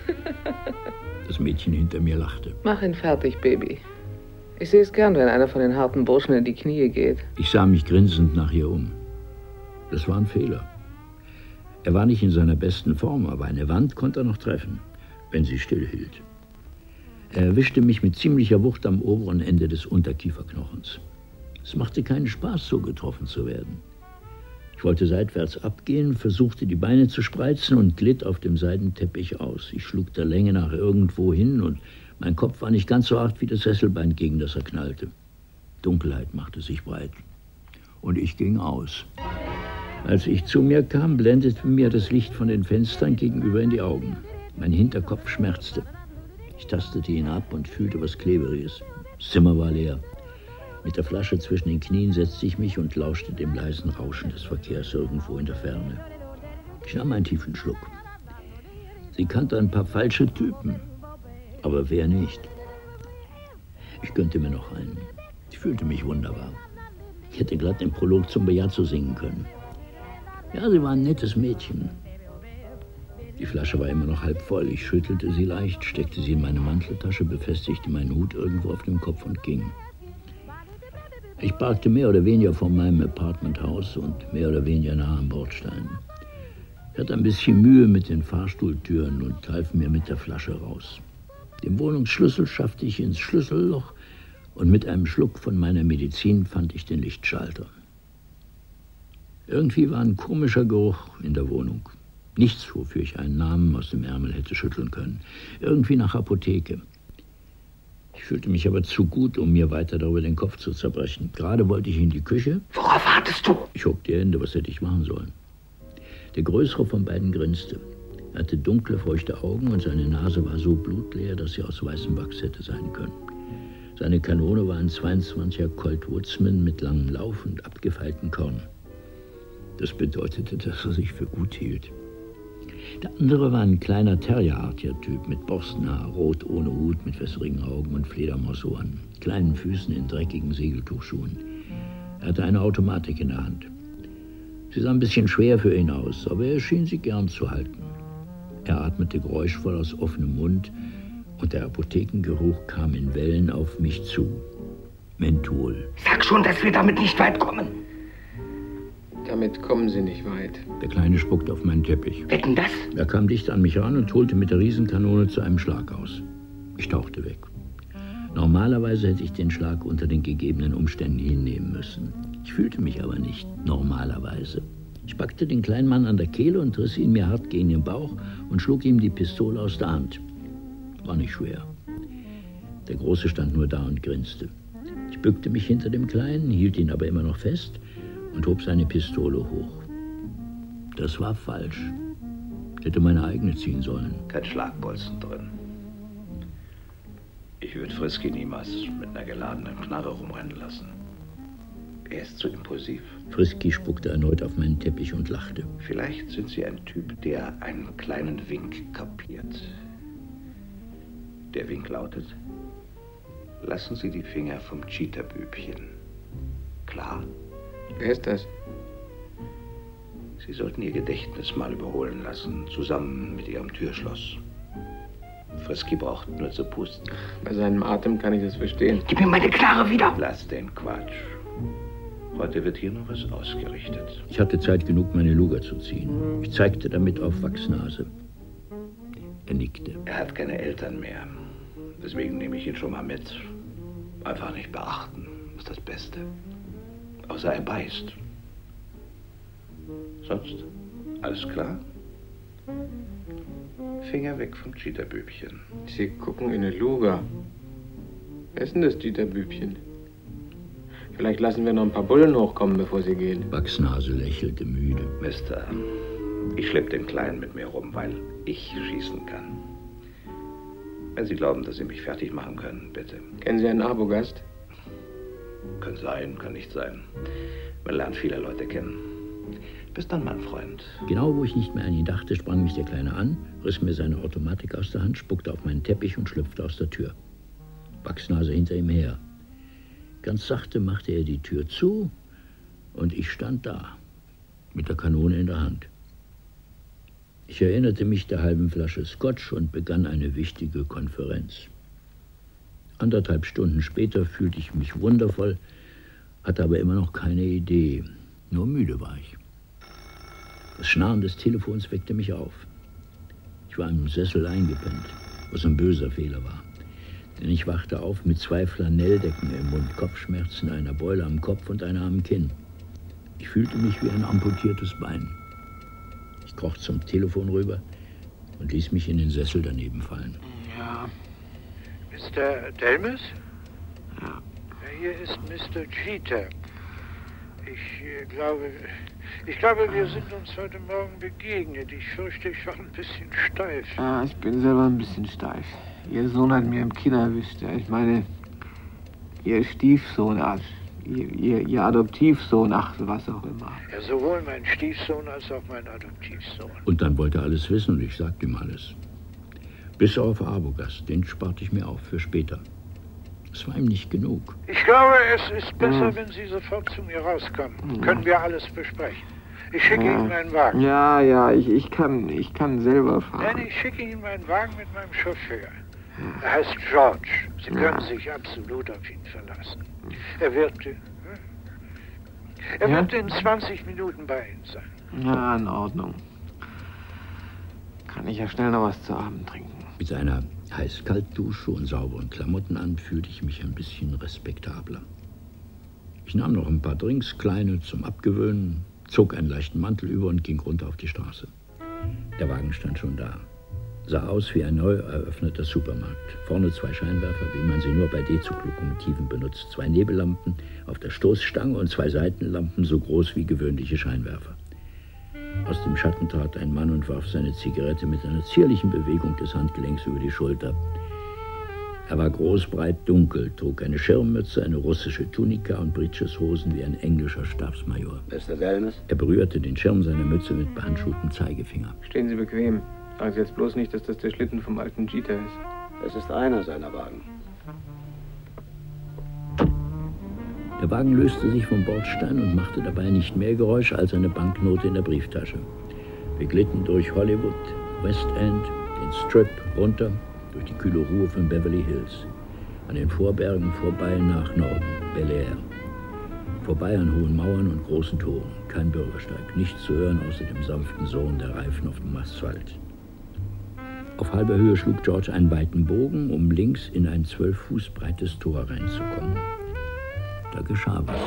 [SPEAKER 2] Das Mädchen hinter mir lachte.
[SPEAKER 8] Mach ihn fertig, Baby. Ich sehe es gern, wenn einer von den harten Burschen in die Knie geht.
[SPEAKER 2] Ich sah mich grinsend nach ihr um. Das war ein Fehler. Er war nicht in seiner besten Form, aber eine Wand konnte er noch treffen, wenn sie stillhielt. Er erwischte mich mit ziemlicher Wucht am oberen Ende des Unterkieferknochens. Es machte keinen Spaß, so getroffen zu werden. Ich wollte seitwärts abgehen, versuchte die Beine zu spreizen und glitt auf dem Seidenteppich aus. Ich schlug der Länge nach irgendwo hin und mein Kopf war nicht ganz so hart wie das Sesselbein, gegen das er knallte. Dunkelheit machte sich breit und ich ging aus. Als ich zu mir kam, blendete mir das Licht von den Fenstern gegenüber in die Augen. Mein Hinterkopf schmerzte. Ich tastete ihn ab und fühlte was Klebriges. Das Zimmer war leer. Mit der Flasche zwischen den Knien setzte ich mich und lauschte dem leisen Rauschen des Verkehrs irgendwo in der Ferne. Ich nahm einen tiefen Schluck. Sie kannte ein paar falsche Typen, aber wer nicht? Ich gönnte mir noch einen. Ich fühlte mich wunderbar. Ich hätte glatt den Prolog zum Beato singen können. Ja, sie war ein nettes Mädchen. Die Flasche war immer noch halb voll. Ich schüttelte sie leicht, steckte sie in meine Manteltasche, befestigte meinen Hut irgendwo auf dem Kopf und ging. Ich parkte mehr oder weniger vor meinem Apartmenthaus und mehr oder weniger nah am Bordstein. Ich hatte ein bisschen Mühe mit den Fahrstuhltüren und half mir mit der Flasche raus. Den Wohnungsschlüssel schaffte ich ins Schlüsselloch und mit einem Schluck von meiner Medizin fand ich den Lichtschalter. Irgendwie war ein komischer Geruch in der Wohnung. Nichts, wofür ich einen Namen aus dem Ärmel hätte schütteln können. Irgendwie nach Apotheke. Ich fühlte mich aber zu gut, um mir weiter darüber den Kopf zu zerbrechen. Gerade wollte ich in die Küche.
[SPEAKER 9] Worauf wartest du?
[SPEAKER 2] Ich hob die Hände, was hätte ich machen sollen? Der Größere von beiden grinste. Er hatte dunkle, feuchte Augen und seine Nase war so blutleer, dass sie aus weißem Wachs hätte sein können. Seine Kanone war ein zweiundzwanziger Colt Woodsman mit langem Lauf und abgefeilten Korn. Das bedeutete, dass er sich für gut hielt. Der andere war ein kleiner terrierartiger Typ mit Borstenhaar, rot ohne Hut, mit wässrigen Augen und Fledermausohren, kleinen Füßen in dreckigen Segeltuchschuhen. Er hatte eine Automatik in der Hand. Sie sah ein bisschen schwer für ihn aus, aber er schien sie gern zu halten. Er atmete geräuschvoll aus offenem Mund und der Apothekengeruch kam in Wellen auf mich zu. Menthol.
[SPEAKER 9] Sag schon, dass wir damit nicht weit kommen.
[SPEAKER 4] Damit kommen Sie nicht weit.
[SPEAKER 2] Der Kleine spuckte auf meinen Teppich.
[SPEAKER 9] Wetten das?
[SPEAKER 2] Er kam dicht an mich ran und holte mit der Riesenkanone zu einem Schlag aus. Ich tauchte weg. Normalerweise hätte ich den Schlag unter den gegebenen Umständen hinnehmen müssen. Ich fühlte mich aber nicht normalerweise. Ich packte den kleinen Mann an der Kehle und riss ihn mir hart gegen den Bauch und schlug ihm die Pistole aus der Hand. War nicht schwer. Der Große stand nur da und grinste. Ich bückte mich hinter dem Kleinen, hielt ihn aber immer noch fest und hob seine Pistole hoch. Das war falsch. Ich hätte meine eigene ziehen sollen.
[SPEAKER 10] Kein Schlagbolzen drin. Ich würde Frisky niemals mit einer geladenen Knarre rumrennen lassen. Er ist zu impulsiv.
[SPEAKER 2] Frisky spuckte erneut auf meinen Teppich und lachte.
[SPEAKER 10] Vielleicht sind Sie ein Typ, der einen kleinen Wink kapiert. Der Wink lautet: Lassen Sie die Finger vom Cheetah-Bübchen. Klar?
[SPEAKER 4] Wer ist das?
[SPEAKER 10] Sie sollten Ihr Gedächtnis mal überholen lassen, zusammen mit Ihrem Türschloss. Frisky braucht nur zu pusten.
[SPEAKER 4] Bei seinem Atem kann ich das verstehen.
[SPEAKER 9] Gib mir meine Knarre wieder!
[SPEAKER 10] Lass den Quatsch. Heute wird hier noch was ausgerichtet.
[SPEAKER 2] Ich hatte Zeit genug, meine Luger zu ziehen. Ich zeigte damit auf Wachsnase. Er nickte.
[SPEAKER 10] Er hat keine Eltern mehr. Deswegen nehme ich ihn schon mal mit. Einfach nicht beachten, ist das Beste. Außer er beißt. Sonst alles klar? Finger weg vom Cheetah-Bübchen.
[SPEAKER 4] Sie gucken in eine Luga. Wer ist denn das Cheetah-Bübchen? Vielleicht lassen wir noch ein paar Bullen hochkommen, bevor Sie gehen.
[SPEAKER 2] Wachsnase lächelte müde.
[SPEAKER 10] Mister, ich schlepp den Kleinen mit mir rum, weil ich schießen kann. Wenn Sie glauben, dass Sie mich fertig machen können, bitte.
[SPEAKER 4] Kennen Sie einen Arbogast?
[SPEAKER 10] Kann sein, kann nicht sein. Man lernt viele Leute kennen. Bis dann, mein Freund.
[SPEAKER 2] Genau wo ich nicht mehr an ihn dachte, sprang mich der Kleine an, riss mir seine Automatik aus der Hand, spuckte auf meinen Teppich und schlüpfte aus der Tür. Wachsnase hinter ihm her. Ganz sachte machte er die Tür zu und ich stand da, mit der Kanone in der Hand. Ich erinnerte mich der halben Flasche Scotch und begann eine wichtige Konferenz. Anderthalb Stunden später fühlte ich mich wundervoll, hatte aber immer noch keine Idee. Nur müde war ich. Das Schnarren des Telefons weckte mich auf. Ich war im Sessel eingepennt, was ein böser Fehler war. Denn ich wachte auf mit zwei Flanelldecken im Mund, Kopfschmerzen, einer Beule am Kopf und einer am Kinn. Ich fühlte mich wie ein amputiertes Bein. Ich kroch zum Telefon rüber und ließ mich in den Sessel daneben fallen.
[SPEAKER 11] Ja. Mister Delmes? Ja. Hier ist Mister Cheetah. Ich äh, glaube, ich glaube, wir sind uns heute Morgen begegnet. Ich fürchte, ich war ein bisschen steif.
[SPEAKER 4] Ah, ich bin selber ein bisschen steif. Ihr Sohn hat mir im Kino erwischt. Ja. Ich meine, Ihr Stiefsohn, ach, ihr, ihr, ihr Adoptivsohn, ach, was auch immer.
[SPEAKER 11] Ja, sowohl mein Stiefsohn als auch mein Adoptivsohn.
[SPEAKER 2] Und dann wollte er alles wissen und ich sagte ihm alles. Bis auf Arbogast, den sparte ich mir auf für später. Es war ihm nicht genug.
[SPEAKER 11] Ich glaube, es ist besser, hm. wenn Sie sofort zu mir rauskommen. Hm. Können wir alles besprechen. Ich schicke
[SPEAKER 4] ja.
[SPEAKER 11] Ihnen meinen Wagen.
[SPEAKER 4] Ja, ja, ich, ich, kann, ich kann selber fahren.
[SPEAKER 11] Nein, ich schicke Ihnen meinen Wagen mit meinem Chauffeur. Er heißt George. Sie
[SPEAKER 4] Ja.
[SPEAKER 11] können sich absolut auf ihn verlassen. Er wird, äh, er
[SPEAKER 4] Ja?
[SPEAKER 11] wird in zwanzig Minuten bei Ihnen sein.
[SPEAKER 4] Ja, in Ordnung. Kann ich ja schnell noch was zu Abend trinken.
[SPEAKER 2] Mit seiner Heiß-Kalt-Dusche und sauberen Klamotten an fühlte ich mich ein bisschen respektabler. Ich nahm noch ein paar Drinks, kleine zum Abgewöhnen, zog einen leichten Mantel über und ging runter auf die Straße. Der Wagen stand schon da. Sah aus wie ein neu eröffneter Supermarkt. Vorne zwei Scheinwerfer, wie man sie nur bei D-Zug-Lokomotiven benutzt. Zwei Nebellampen auf der Stoßstange und zwei Seitenlampen so groß wie gewöhnliche Scheinwerfer. Aus dem Schatten trat ein Mann und warf seine Zigarette mit einer zierlichen Bewegung des Handgelenks über die Schulter. Er war groß, breit, dunkel, trug eine Schirmmütze, eine russische Tunika und Britscheshosen wie ein englischer Stabsmajor.
[SPEAKER 7] Mister Delmes?
[SPEAKER 2] Er berührte den Schirm seiner Mütze mit behandschuhtem Zeigefinger.
[SPEAKER 4] Stehen Sie bequem. Sagen Sie jetzt bloß nicht, dass das der Schlitten vom alten Jeter ist.
[SPEAKER 7] Es ist einer seiner Wagen.
[SPEAKER 2] Der Wagen löste sich vom Bordstein und machte dabei nicht mehr Geräusch als eine Banknote in der Brieftasche. Wir glitten durch Hollywood, West End, den Strip runter, durch die kühle Ruhe von Beverly Hills, an den Vorbergen vorbei nach Norden, Bel Air. Vorbei an hohen Mauern und großen Toren, kein Bürgersteig, nichts zu hören außer dem sanften Surren der Reifen auf dem Asphalt. Auf halber Höhe schlug George einen weiten Bogen, um links in ein zwölf Fuß breites Tor reinzukommen. Da geschah was.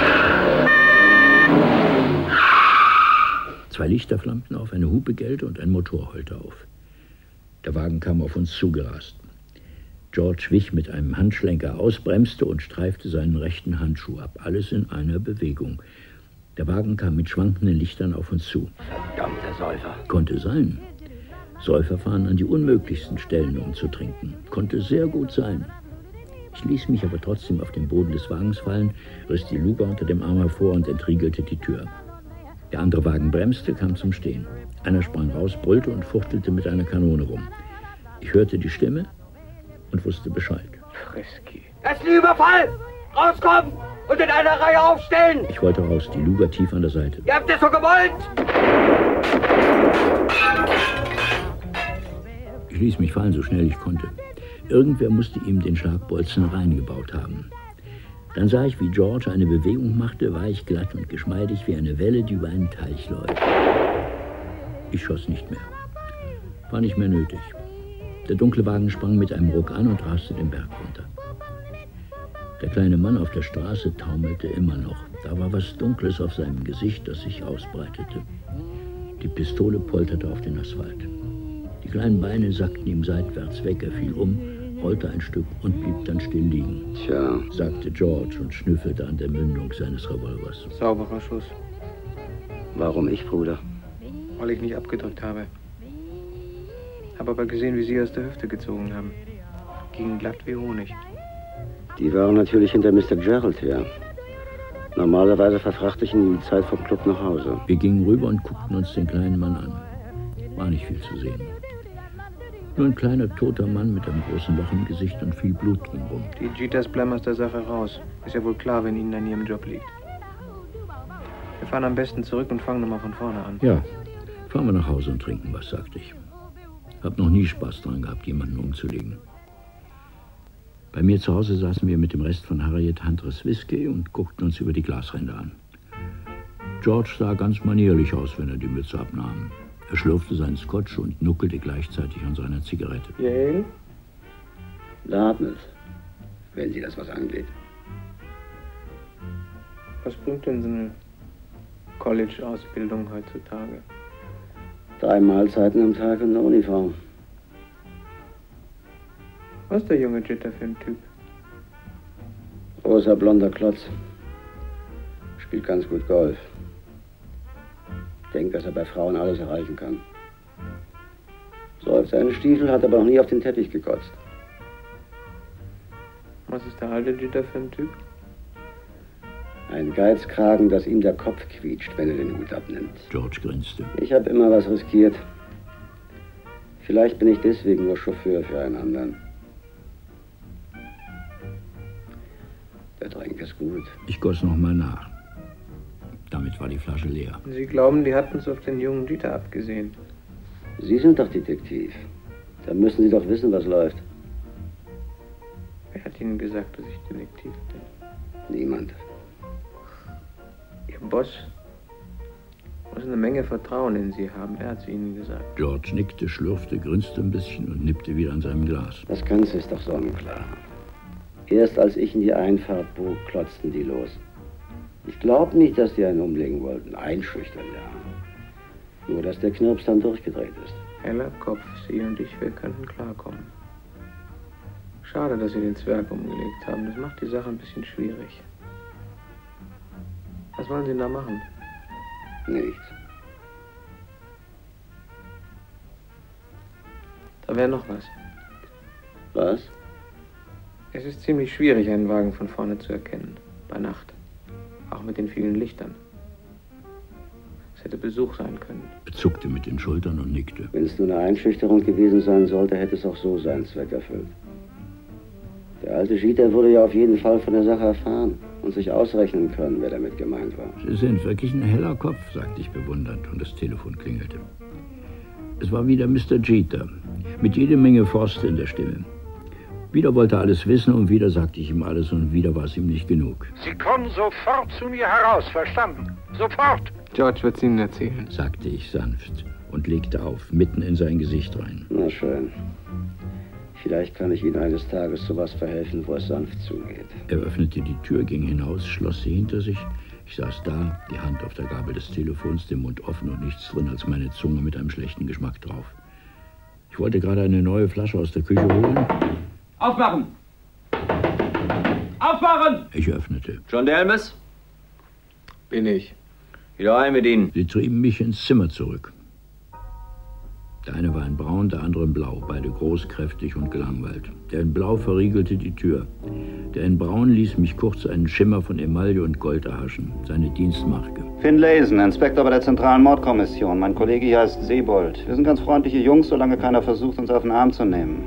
[SPEAKER 2] Zwei Lichter flammten auf, eine Hupe gellte und ein Motor heulte auf. Der Wagen kam auf uns zugerast. George wich mit einem Handschlenker aus, bremste und streifte seinen rechten Handschuh ab. Alles in einer Bewegung. Der Wagen kam mit schwankenden Lichtern auf uns zu.
[SPEAKER 7] Verdammter Säufer.
[SPEAKER 2] Konnte sein. Säufer fahren an die unmöglichsten Stellen, um zu trinken. Konnte sehr gut sein. Ich ließ mich aber trotzdem auf den Boden des Wagens fallen, riss die Luke unter dem Arm hervor und entriegelte die Tür. Der andere Wagen bremste, kam zum Stehen. Einer sprang raus, brüllte und fuchtelte mit einer Kanone rum. Ich hörte die Stimme und wusste Bescheid.
[SPEAKER 4] Fresky.
[SPEAKER 9] Das ist ein Überfall! Rauskommen und in einer Reihe aufstellen!
[SPEAKER 2] Ich wollte raus, die Luger tief an der Seite.
[SPEAKER 9] Ihr habt es so gewollt!
[SPEAKER 2] Ich ließ mich fallen, so schnell ich konnte. Irgendwer musste ihm den Schlagbolzen reingebaut haben. Dann sah ich, wie George eine Bewegung machte, weich, glatt und geschmeidig wie eine Welle, die über einen Teich läuft. Ich schoss nicht mehr. War nicht mehr nötig. Der dunkle Wagen sprang mit einem Ruck an und raste den Berg runter. Der kleine Mann auf der Straße taumelte immer noch. Da war was Dunkles auf seinem Gesicht, das sich ausbreitete. Die Pistole polterte auf den Asphalt. Die kleinen Beine sackten ihm seitwärts weg. Er fiel um, rollte ein Stück und blieb dann still liegen.
[SPEAKER 7] Tja,
[SPEAKER 2] sagte George und schnüffelte an der Mündung seines Revolvers.
[SPEAKER 4] Sauberer Schuss.
[SPEAKER 7] warum ich, Bruder?
[SPEAKER 4] Weil ich nicht abgedrückt habe. Hab aber gesehen, wie Sie aus der Hüfte gezogen haben. Ging glatt wie Honig.
[SPEAKER 7] Die waren natürlich hinter Mister Gerald her. Normalerweise verfrachte ich ihn die Zeit vom Club nach Hause.
[SPEAKER 2] Wir gingen rüber und guckten uns den kleinen Mann an. War nicht viel zu sehen. Nur ein kleiner, toter Mann mit einem großen Loch im Gesicht und viel Blut drumherum.
[SPEAKER 4] Die Jeeters bleiben aus der Sache raus. Ist ja wohl klar, wenn Ihnen an Ihrem Job liegt. Wir fahren am besten zurück und fangen nochmal von vorne an.
[SPEAKER 2] Ja, fahren wir nach Hause und trinken was, sagte ich. Hab noch nie Spaß dran gehabt, jemanden umzulegen. Bei mir zu Hause saßen wir mit dem Rest von Harriet Hunters Whisky und guckten uns über die Glasränder an. George sah ganz manierlich aus, wenn er die Mütze abnahm. Er schlürfte seinen Scotch und nuckelte gleichzeitig an seiner Zigarette.
[SPEAKER 4] Yale?
[SPEAKER 7] Dartmouth, wenn Sie das was angeht.
[SPEAKER 4] Was bringt denn so eine College-Ausbildung heutzutage?
[SPEAKER 7] Drei Mahlzeiten am Tag und eine Uniform.
[SPEAKER 4] Was ist der junge Jitter für ein Typ?
[SPEAKER 7] Großer, blonder Klotz. Spielt ganz gut Golf. Denkt, dass er bei Frauen alles erreichen kann. Säuft seinen Stiefel, hat aber noch nie auf den Teppich gekotzt.
[SPEAKER 4] Was ist der alte Jitter für ein Typ?
[SPEAKER 7] Ein Geizkragen, dass ihm der Kopf quietscht, wenn er den Hut abnimmt.
[SPEAKER 2] George grinste.
[SPEAKER 7] Ich habe immer was riskiert. Vielleicht bin ich deswegen nur Chauffeur für einen anderen. Der Drink ist gut.
[SPEAKER 2] Ich goss noch mal nach. Damit war die Flasche leer.
[SPEAKER 4] Sie glauben, die hatten es auf den jungen Dieter abgesehen?
[SPEAKER 7] Sie sind doch Detektiv. Da müssen Sie doch wissen, was läuft.
[SPEAKER 4] Wer hat Ihnen gesagt, dass ich Detektiv bin?
[SPEAKER 7] Niemand.
[SPEAKER 4] Ihr Boss muss eine Menge Vertrauen in Sie haben. Er hat es Ihnen gesagt.
[SPEAKER 2] George nickte, schlürfte, grinste ein bisschen und nippte wieder an seinem Glas.
[SPEAKER 7] Das Ganze ist doch sonnenklar. Erst als ich in die Einfahrt bog, klotzten die los. Ich glaube nicht, dass die einen umlegen wollten. Einschüchtern, ja. Nur, dass der Knirps dann durchgedreht ist.
[SPEAKER 4] Heller Kopf, Sie und ich, wir könnten klarkommen. Schade, dass Sie den Zwerg umgelegt haben. Das macht die Sache ein bisschen schwierig. Was wollen Sie da machen?
[SPEAKER 7] Nichts.
[SPEAKER 4] Da wäre noch was.
[SPEAKER 7] Was?
[SPEAKER 4] Es ist ziemlich schwierig, einen Wagen von vorne zu erkennen. Bei Nacht. Auch mit den vielen Lichtern. Es hätte Besuch sein können.
[SPEAKER 2] Er zuckte mit den Schultern und nickte.
[SPEAKER 7] Wenn es nur eine Einschüchterung gewesen sein sollte, hätte es auch so seinen Zweck erfüllt. Der alte Jeter würde ja auf jeden Fall von der Sache erfahren und sich ausrechnen können, wer damit gemeint war.
[SPEAKER 2] Sie sind wirklich ein heller Kopf, sagte ich bewundernd, und das Telefon klingelte. Es war wieder Mister Jeter, mit jede Menge Forste in der Stimme. Wieder wollte er alles wissen und wieder sagte ich ihm alles und wieder war es ihm nicht genug.
[SPEAKER 11] Sie kommen sofort zu mir heraus, verstanden? Sofort!
[SPEAKER 4] George wird's Ihnen erzählen,
[SPEAKER 2] sagte ich sanft und legte auf, mitten in sein Gesicht rein.
[SPEAKER 7] Na schön. Vielleicht kann ich Ihnen eines Tages zu was verhelfen, wo es sanft zugeht.
[SPEAKER 2] Er öffnete die Tür, ging hinaus, schloss sie hinter sich. Ich saß da, die Hand auf der Gabel des Telefons, den Mund offen und nichts drin als meine Zunge mit einem schlechten Geschmack drauf. Ich wollte gerade eine neue Flasche aus der Küche holen.
[SPEAKER 9] Aufmachen! Aufmachen!
[SPEAKER 2] Ich öffnete.
[SPEAKER 1] John Delmes?
[SPEAKER 4] Bin ich.
[SPEAKER 1] Wieder rein mit Ihnen.
[SPEAKER 2] Sie trieben mich ins Zimmer zurück. Der eine war in Braun, der andere in Blau, beide groß, kräftig und gelangweilt. Der in Blau verriegelte die Tür. Der in Braun ließ mich kurz einen Schimmer von Emaille und Gold erhaschen, seine Dienstmarke.
[SPEAKER 12] Finlayson, Inspektor bei der Zentralen Mordkommission. Mein Kollege hier heißt Sebold. Wir sind ganz freundliche Jungs, solange keiner versucht, uns auf den Arm zu nehmen.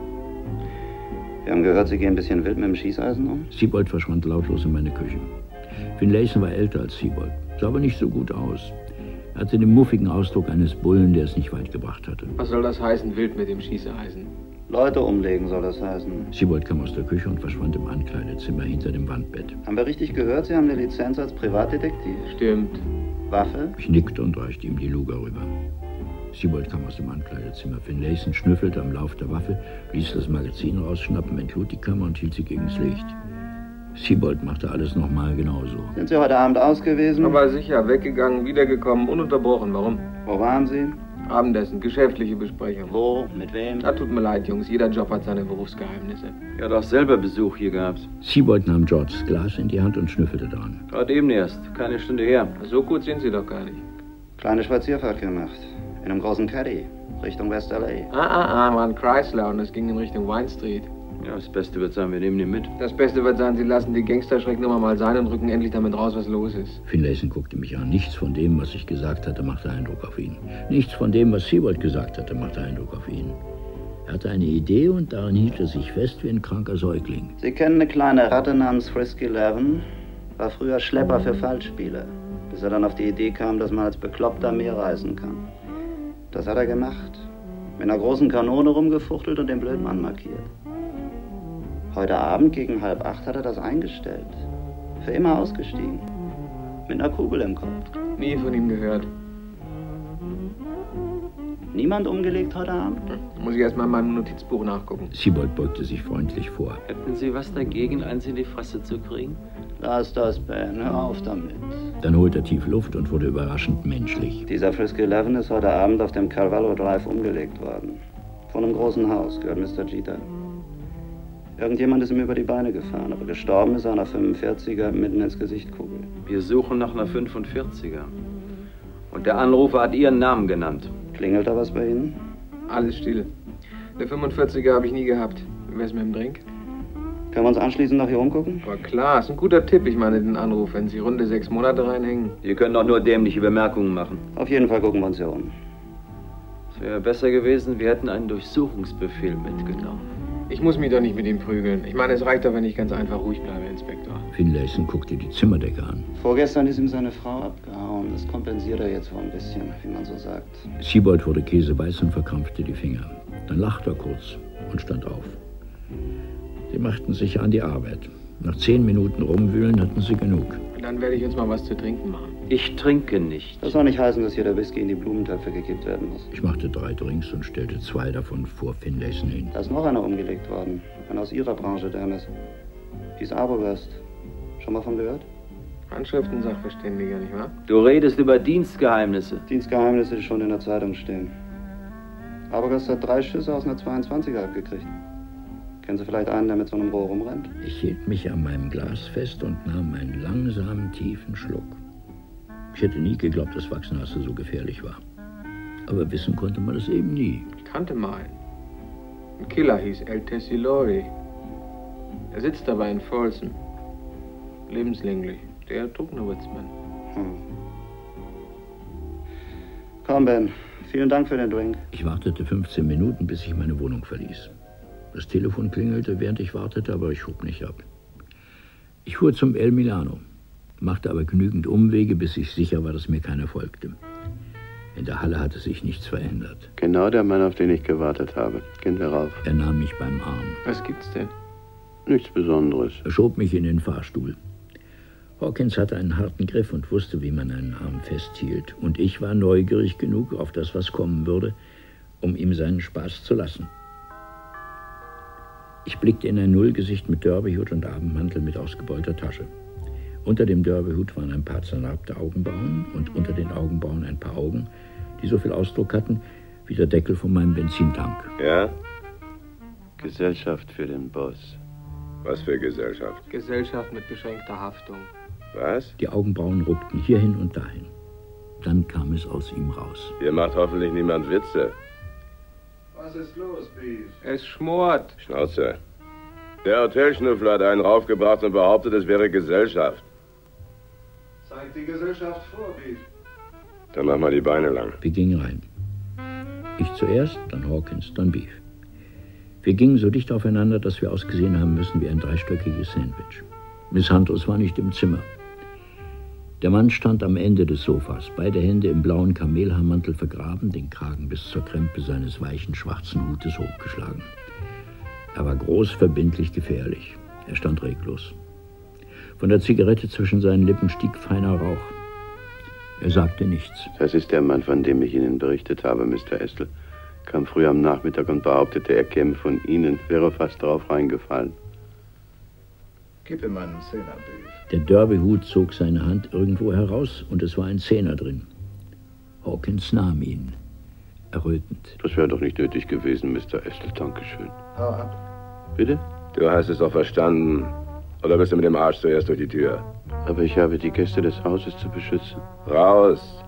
[SPEAKER 12] Wir haben gehört, Sie gehen ein bisschen wild mit dem Schießeisen um.
[SPEAKER 2] Sebold verschwand lautlos in meine Küche. Finlayson war älter als Sebold, sah aber nicht so gut aus. Er hatte den muffigen Ausdruck eines Bullen, der es nicht weit gebracht hatte.
[SPEAKER 4] Was soll das heißen, wild mit dem Schießeisen?
[SPEAKER 12] Leute umlegen soll das heißen.
[SPEAKER 2] Sebold kam aus der Küche und verschwand im Ankleidezimmer hinter dem Wandbett.
[SPEAKER 12] Haben wir richtig gehört, Sie haben eine Lizenz als Privatdetektiv?
[SPEAKER 4] Stimmt.
[SPEAKER 12] Waffe?
[SPEAKER 2] Ich nickte und reichte ihm die Luger rüber. Sebold kam aus dem Ankleidezimmer. Finlayson schnüffelte am Lauf der Waffe, ließ das Magazin rausschnappen, entlud die Kammer und hielt sie gegen das Licht. Sebold machte alles nochmal genauso.
[SPEAKER 12] Sind Sie heute Abend aus gewesen?
[SPEAKER 4] Aber sicher, weggegangen, wiedergekommen, ununterbrochen. Warum?
[SPEAKER 12] Wo waren Sie?
[SPEAKER 4] Abendessen, geschäftliche Besprechung.
[SPEAKER 12] Wo? Mit wem?
[SPEAKER 4] Da tut mir leid, Jungs. Jeder Job hat seine Berufsgeheimnisse.
[SPEAKER 1] Er hat auch selber Besuch hier gehabt.
[SPEAKER 2] Sebold nahm Georges Glas in die Hand und schnüffelte dran.
[SPEAKER 1] Gerade eben erst. Keine Stunde her.
[SPEAKER 4] So gut sind Sie doch gar nicht.
[SPEAKER 12] Kleine Spazierfahrt gemacht. In einem großen Caddy. Richtung West L A.
[SPEAKER 4] Ah, ah, ah, war ein Chrysler und es ging in Richtung Wine Street.
[SPEAKER 1] Ja, das Beste wird sein, wir nehmen ihn mit.
[SPEAKER 4] Das Beste wird sein, Sie lassen die Gangsterschrecknummer mal sein und rücken endlich damit raus, was los ist.
[SPEAKER 2] Finlayson guckte mich an. Nichts von dem, was ich gesagt hatte, machte Eindruck auf ihn. Nichts von dem, was Sebold gesagt hatte, machte Eindruck auf ihn. Er hatte eine Idee und daran hielt er sich fest wie ein kranker Säugling.
[SPEAKER 12] Sie kennen eine kleine Ratte namens Frisky Eleven? War früher Schlepper für Falschspieler. Bis er dann auf die Idee kam, dass man als Bekloppter mehr reisen kann. Das hat er gemacht. Mit einer großen Kanone rumgefuchtelt und den Blödmann markiert. Heute Abend gegen halb acht hat er das eingestellt. Für immer ausgestiegen. Mit einer Kugel im Kopf.
[SPEAKER 4] Nie von ihm gehört.
[SPEAKER 12] Niemand umgelegt heute Abend?
[SPEAKER 4] Hm. Muss ich erst mal in meinem Notizbuch nachgucken.
[SPEAKER 2] Sebold beugte sich freundlich vor.
[SPEAKER 1] Hätten Sie was dagegen, eins in die Fresse zu kriegen?
[SPEAKER 12] Lass das, Ben. Hör auf damit.
[SPEAKER 2] Dann holte er tief Luft und wurde überraschend menschlich.
[SPEAKER 12] Dieser Frisky Eleven ist heute Abend auf dem Carvalho Drive umgelegt worden. Von einem großen Haus, gehört Mister Jeter. Irgendjemand ist ihm über die Beine gefahren, aber gestorben ist einer fünfundvierziger mitten ins Gesicht kugel.
[SPEAKER 1] Wir suchen nach einer fünfundvierziger. Und der Anrufer hat Ihren Namen genannt.
[SPEAKER 12] Klingelt da was bei Ihnen?
[SPEAKER 4] Alles still. Der fünfundvierziger habe ich nie gehabt. Wie wär's mit dem Drink?
[SPEAKER 12] Können wir uns anschließend nach hier umgucken?
[SPEAKER 4] Aber klar, ist ein guter Tipp, ich meine den Anruf, wenn Sie runde sechs Monate reinhängen.
[SPEAKER 1] Sie können doch nur dämliche Bemerkungen machen.
[SPEAKER 12] Auf jeden Fall gucken wir uns hier um.
[SPEAKER 1] Es wäre besser gewesen, wir hätten einen Durchsuchungsbefehl mitgenommen.
[SPEAKER 4] Ich muss mich doch nicht mit ihm prügeln. Ich meine, es reicht doch, wenn ich ganz einfach ruhig bleibe, Inspektor.
[SPEAKER 2] Finlayson guckte die Zimmerdecke an.
[SPEAKER 12] Vorgestern ist ihm seine Frau abgehauen. Das kompensiert er jetzt wohl ein bisschen, wie man so sagt.
[SPEAKER 2] Siebold wurde käseweiß und verkrampfte die Finger. Dann lachte er kurz und stand auf. Sie machten sich an die Arbeit. Nach zehn Minuten Rumwühlen hatten sie genug.
[SPEAKER 4] Dann werde ich uns mal was zu trinken machen.
[SPEAKER 10] Ich trinke nicht.
[SPEAKER 12] Das soll nicht heißen, dass hier der Whisky in die Blumentöpfe gekippt werden muss.
[SPEAKER 2] Ich machte drei Drinks und stellte zwei davon vor Finlayson hin.
[SPEAKER 12] Da ist noch einer umgelegt worden. Einer aus Ihrer Branche, Dermes. Hieß Arbogast. Schon mal von gehört?
[SPEAKER 4] Handschriftensachverständiger, nicht wahr?
[SPEAKER 10] Du redest über Dienstgeheimnisse.
[SPEAKER 12] Dienstgeheimnisse, die schon in der Zeitung stehen. Arbogast hat drei Schüsse aus einer zweiundzwanziger abgekriegt. Kennen Sie vielleicht einen, der mit so einem Rohr rumrennt?
[SPEAKER 2] Ich hielt mich an meinem Glas fest und nahm einen langsamen, tiefen Schluck. Ich hätte nie geglaubt, dass Wachsnase so gefährlich war. Aber wissen konnte man das eben nie.
[SPEAKER 4] Ich kannte mal einen. Ein Killer hieß El Tessilori. Er sitzt dabei in Folsom. Lebenslänglich. Der Trugnerwitzmann.
[SPEAKER 12] Hm. Komm, Ben. Vielen Dank für den Drink.
[SPEAKER 2] Ich wartete fünfzehn Minuten, bis ich meine Wohnung verließ. Das Telefon klingelte, während ich wartete, aber ich hob nicht ab. Ich fuhr zum El Milano, machte aber genügend Umwege, bis ich sicher war, dass mir keiner folgte. In der Halle hatte sich nichts verändert.
[SPEAKER 7] Genau der Mann, auf den ich gewartet habe. Gehen wir rauf.
[SPEAKER 2] Er nahm mich beim Arm.
[SPEAKER 4] Was gibt's denn?
[SPEAKER 7] Nichts Besonderes.
[SPEAKER 2] Er schob mich in den Fahrstuhl. Hawkins hatte einen harten Griff und wusste, wie man einen Arm festhielt. Und ich war neugierig genug auf das, was kommen würde, um ihm seinen Spaß zu lassen. Ich blickte in ein Nullgesicht mit Derbyhut und Abendmantel mit ausgebeulter Tasche. Unter dem Derbyhut waren ein paar zernarbte Augenbrauen und unter den Augenbrauen ein paar Augen, die so viel Ausdruck hatten wie der Deckel von meinem Benzintank.
[SPEAKER 7] Ja? Gesellschaft für den Boss.
[SPEAKER 13] Was für Gesellschaft?
[SPEAKER 4] Gesellschaft mit beschränkter Haftung.
[SPEAKER 13] Was?
[SPEAKER 2] Die Augenbrauen ruckten hierhin und dahin. Dann kam es aus ihm raus.
[SPEAKER 13] Hier macht hoffentlich niemand Witze.
[SPEAKER 11] Was ist los, Beef?
[SPEAKER 4] Es schmort.
[SPEAKER 13] Schnauze. Der Hotelschnüffler hat einen raufgebracht und behauptet, es wäre Gesellschaft.
[SPEAKER 11] Zeig die Gesellschaft vor, Beef.
[SPEAKER 13] Dann mach mal die Beine lang.
[SPEAKER 2] Wir gingen rein. Ich zuerst, dann Hawkins, dann Beef. Wir gingen so dicht aufeinander, dass wir ausgesehen haben müssen wie ein dreistöckiges Sandwich. Miss Huntress war nicht im Zimmer. Der Mann stand am Ende des Sofas, beide Hände im blauen Kamelhaarmantel vergraben, den Kragen bis zur Krempe seines weichen schwarzen Hutes hochgeschlagen. Er war groß, verbindlich, gefährlich. Er stand reglos. Von der Zigarette zwischen seinen Lippen stieg feiner Rauch. Er sagte nichts.
[SPEAKER 7] Das ist der Mann, von dem ich Ihnen berichtet habe, Mister Estel. Kam früh am Nachmittag und behauptete, er käme von Ihnen, wäre fast drauf reingefallen.
[SPEAKER 11] Gib ihm einen Zehner, Beef.
[SPEAKER 2] Der Derbyhut zog seine Hand irgendwo heraus und es war ein Zehner drin. Hawkins nahm ihn, errötend.
[SPEAKER 7] Das wäre doch nicht nötig gewesen, Mister Estel. Dankeschön.
[SPEAKER 11] Hau ab.
[SPEAKER 7] Bitte?
[SPEAKER 13] Du hast es doch verstanden. Oder bist du mit dem Arsch zuerst durch die Tür?
[SPEAKER 7] Aber ich habe die Gäste des Hauses zu beschützen.
[SPEAKER 13] Raus!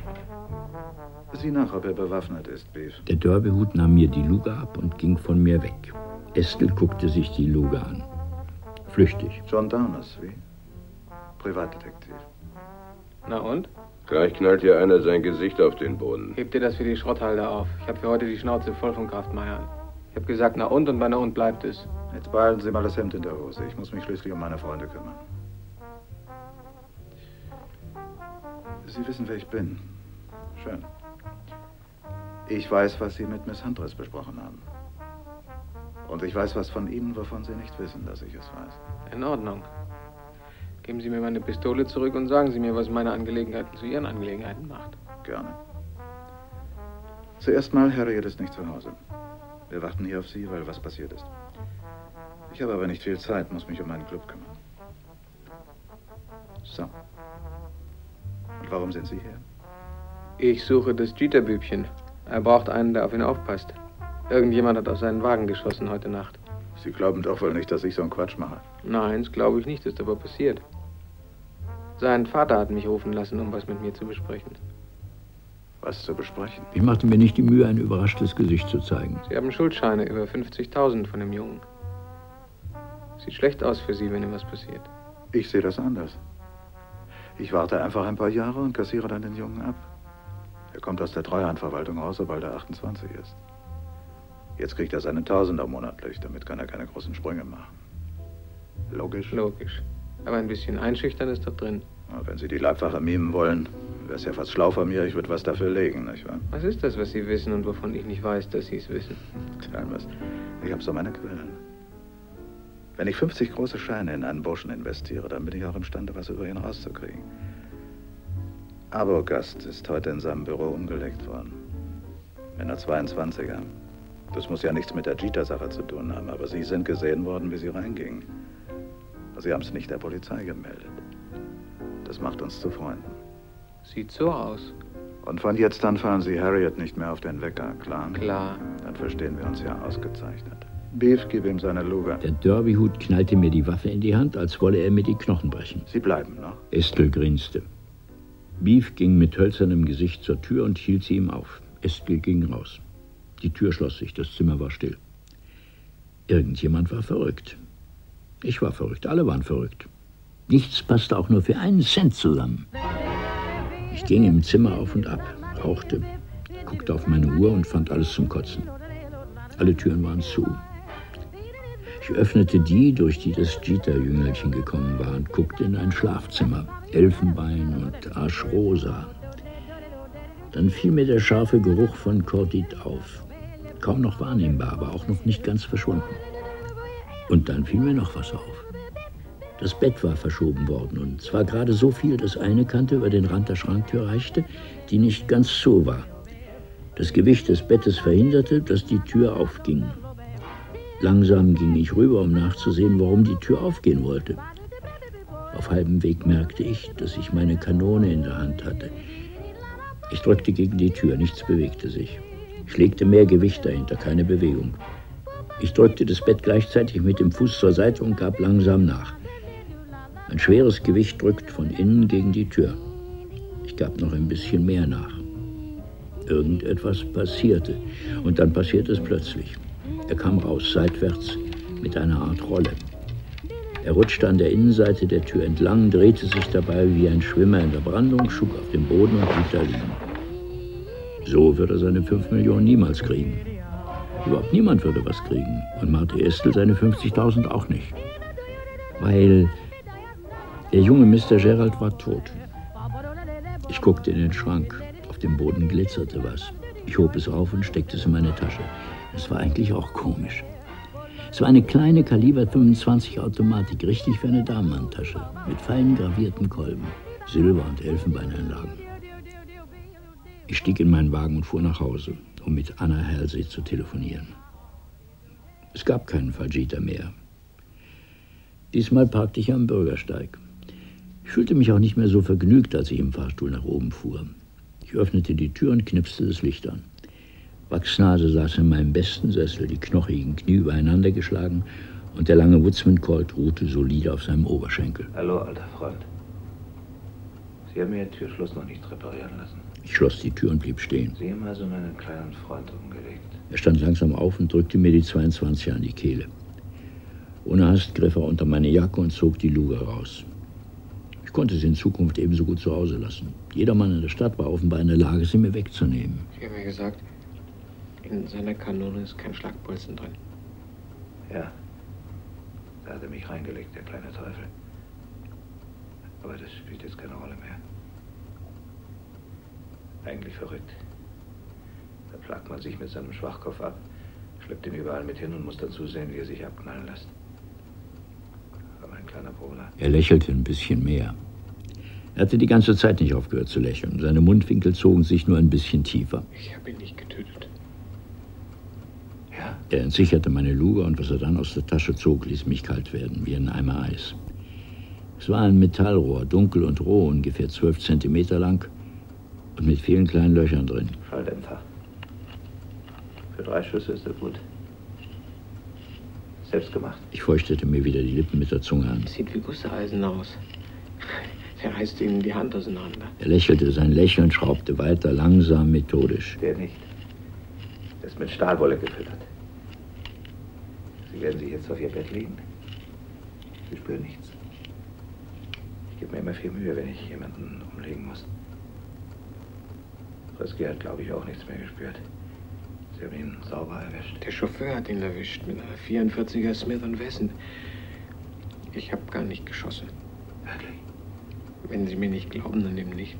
[SPEAKER 11] Sieh nach, ob er bewaffnet ist, Beef.
[SPEAKER 2] Der Derbyhut nahm mir die Luge ab und ging von mir weg. Estel guckte sich die Luge an. Flüchtig.
[SPEAKER 11] John Downers, wie? Privatdetektiv.
[SPEAKER 4] Na und?
[SPEAKER 13] Gleich knallt hier einer sein Gesicht auf den Boden.
[SPEAKER 4] Hebt dir das für die Schrotthalde auf. Ich habe für heute die Schnauze voll von Kraftmeier. Ich habe gesagt, na und und bei na und bleibt es.
[SPEAKER 11] Jetzt behalten Sie mal das Hemd in der Hose. Ich muss mich schließlich um meine Freunde kümmern. Sie wissen, wer ich bin. Schön. Ich weiß, was Sie mit Miss Huntress besprochen haben. Und ich weiß was von Ihnen, wovon Sie nicht wissen, dass ich es weiß.
[SPEAKER 4] In Ordnung. Geben Sie mir meine Pistole zurück und sagen Sie mir, was meine Angelegenheiten zu Ihren Angelegenheiten macht.
[SPEAKER 11] Gerne. Zuerst mal, Harriet ist nicht zu Hause. Wir warten hier auf Sie, weil was passiert ist. Ich habe aber nicht viel Zeit, muss mich um meinen Club kümmern. So. Und warum sind Sie hier?
[SPEAKER 4] Ich suche das Jeter-Bübchen. Er braucht einen, der auf ihn aufpasst. Irgendjemand hat auf seinen Wagen geschossen heute Nacht.
[SPEAKER 11] Sie glauben doch wohl nicht, dass ich so einen Quatsch mache.
[SPEAKER 4] Nein, das glaube ich nicht, das ist aber passiert. Sein Vater hat mich rufen lassen, um was mit mir zu besprechen.
[SPEAKER 11] Was zu besprechen?
[SPEAKER 2] Ich machte mir nicht die Mühe, ein überraschtes Gesicht zu zeigen.
[SPEAKER 4] Sie haben Schuldscheine über fünfzigtausend von dem Jungen. Sieht schlecht aus für Sie, wenn ihm was passiert.
[SPEAKER 11] Ich sehe das anders. Ich warte einfach ein paar Jahre und kassiere dann den Jungen ab. Er kommt aus der Treuhandverwaltung raus, sobald er achtundzwanzig ist.
[SPEAKER 14] Jetzt kriegt er seine Tausender monatlich, damit kann er keine großen Sprünge machen. Logisch?
[SPEAKER 4] Logisch. Aber ein bisschen einschüchtern ist doch drin.
[SPEAKER 14] Na, wenn Sie die Leibwache mimen wollen, wäre es ja fast schlau von mir, ich würde was dafür legen, nicht wahr?
[SPEAKER 4] Was ist das, was Sie wissen und wovon ich nicht weiß, dass Sie es wissen?
[SPEAKER 14] Talmers, ich habe so meine Quellen. Wenn ich fünfzig große Scheine in einen Burschen investiere, dann bin ich auch imstande, was über ihn rauszukriegen. Arbogast ist heute in seinem Büro umgelegt worden. In der zweiundzwanziger. Das muss ja nichts mit der Jeter-Sache zu tun haben, aber Sie sind gesehen worden, wie Sie reingingen. Sie haben es nicht der Polizei gemeldet. Das macht uns zu Freunden.
[SPEAKER 4] Sieht so aus.
[SPEAKER 14] Und von jetzt an fahren Sie Harriet nicht mehr auf den Wecker, klar?
[SPEAKER 4] Klar.
[SPEAKER 14] Dann verstehen wir uns ja ausgezeichnet. Beef, gib ihm seine Luger.
[SPEAKER 2] Der Derbyhut knallte mir die Waffe in die Hand, als wolle er mir die Knochen brechen.
[SPEAKER 14] Sie bleiben noch?
[SPEAKER 2] Estelle grinste. Beef ging mit hölzernem Gesicht zur Tür und hielt sie ihm auf. Estelle ging raus. Die Tür schloss sich, das Zimmer war still. Irgendjemand war verrückt. Ich war verrückt, alle waren verrückt. Nichts passte auch nur für einen Cent zusammen. Ich ging im Zimmer auf und ab, rauchte, guckte auf meine Uhr und fand alles zum Kotzen. Alle Türen waren zu. Ich öffnete die, durch die das Jeter-Jüngelchen gekommen war, und guckte in ein Schlafzimmer, Elfenbein und Aschrosa. Dann fiel mir der scharfe Geruch von Kordit auf. Kaum noch wahrnehmbar, aber auch noch nicht ganz verschwunden. Und dann fiel mir noch was auf. Das Bett war verschoben worden, und zwar gerade so viel, dass eine Kante über den Rand der Schranktür reichte, die nicht ganz zu war. Das Gewicht des Bettes verhinderte, dass die Tür aufging. Langsam ging ich rüber, um nachzusehen, warum die Tür aufgehen wollte. Auf halbem Weg merkte ich, dass ich meine Kanone in der Hand hatte. Ich drückte gegen die Tür, nichts bewegte sich. Ich legte mehr Gewicht dahinter, keine Bewegung. Ich drückte das Bett gleichzeitig mit dem Fuß zur Seite und gab langsam nach. Ein schweres Gewicht drückt von innen gegen die Tür. Ich gab noch ein bisschen mehr nach. Irgendetwas passierte, und dann passierte es plötzlich. Er kam raus, seitwärts, mit einer Art Rolle. Er rutschte an der Innenseite der Tür entlang, drehte sich dabei wie ein Schwimmer in der Brandung, schlug auf den Boden und blieb da liegen. So würde er seine fünf Millionen niemals kriegen. Überhaupt niemand würde was kriegen. Und Marty Estelle seine fünfzigtausend auch nicht. Weil der junge Mister Gerald war tot. Ich guckte in den Schrank. Auf dem Boden glitzerte was. Ich hob es auf und steckte es in meine Tasche. Es war eigentlich auch komisch. Es war eine kleine Kaliber fünfundzwanzig Automatik, richtig für eine Damenhandtasche, mit fein gravierten Kolben, Silber- und Elfenbeineinlagen. Ich stieg in meinen Wagen und fuhr nach Hause, um mit Anna Halsey zu telefonieren. Es gab keinen Fall Jeter mehr. Diesmal parkte ich am Bürgersteig. Ich fühlte mich auch nicht mehr so vergnügt, als ich im Fahrstuhl nach oben fuhr. Ich öffnete die Tür und knipste das Licht an. Wachsnase saß in meinem besten Sessel, die knochigen Knie übereinander geschlagen, und der lange Woodsman Colt ruhte solide auf seinem Oberschenkel.
[SPEAKER 10] Hallo, alter Freund. Sie haben mir den Türschloss noch nicht reparieren lassen.
[SPEAKER 2] Ich schloss die Tür und blieb stehen.
[SPEAKER 10] Sie haben also meinen kleinen Freund umgelegt.
[SPEAKER 2] Er stand langsam auf und drückte mir die zweiundzwanzig an die Kehle. Ohne Hast griff er unter meine Jacke und zog die Luger raus. Ich konnte sie in Zukunft ebenso gut zu Hause lassen. Jeder Mann in der Stadt war offenbar in der Lage, sie mir wegzunehmen.
[SPEAKER 4] Ich habe mir gesagt, in seiner Kanone ist kein Schlagbolzen drin.
[SPEAKER 10] Ja, da hat er mich reingelegt, der kleine Teufel. Aber das spielt jetzt keine Rolle mehr. Eigentlich verrückt. Da plagt man sich mit seinem Schwachkopf ab, schleppt ihn überall mit hin und muss dann zusehen, wie er sich abknallen lässt. Aber ein kleiner Bruder.
[SPEAKER 2] Er lächelte ein bisschen mehr. Er hatte die ganze Zeit nicht aufgehört zu lächeln. Seine Mundwinkel zogen sich nur ein bisschen tiefer.
[SPEAKER 4] Ich habe ihn nicht getötet.
[SPEAKER 10] Ja?
[SPEAKER 2] Er entsicherte meine Luger, und was er dann aus der Tasche zog, ließ mich kalt werden, wie ein Eimer Eis. Es war ein Metallrohr, dunkel und roh, ungefähr zwölf Zentimeter lang und mit vielen kleinen Löchern drin.
[SPEAKER 10] Schalldämpfer. Für drei Schüsse ist er gut. Selbst gemacht.
[SPEAKER 2] Ich feuchtete mir wieder die Lippen mit der Zunge an.
[SPEAKER 4] Sieht wie Gusseisen aus. Der reißt ihnen die Hand auseinander.
[SPEAKER 2] Er lächelte, sein Lächeln schraubte weiter, langsam, methodisch.
[SPEAKER 10] Der nicht. Der ist mit Stahlwolle gefüttert. Sie werden sich jetzt auf Ihr Bett legen. Sie spüren nichts. Ich gebe mir immer viel Mühe, wenn ich jemanden umlegen muss. Fresky hat, glaube ich, auch nichts mehr gespürt. Sie haben ihn sauber erwischt.
[SPEAKER 4] Der Chauffeur hat ihn erwischt mit einer vierundvierziger Smith und Wesson. Ich habe gar nicht geschossen.
[SPEAKER 10] Wirklich?
[SPEAKER 4] Wenn Sie mir nicht glauben, dann eben nicht.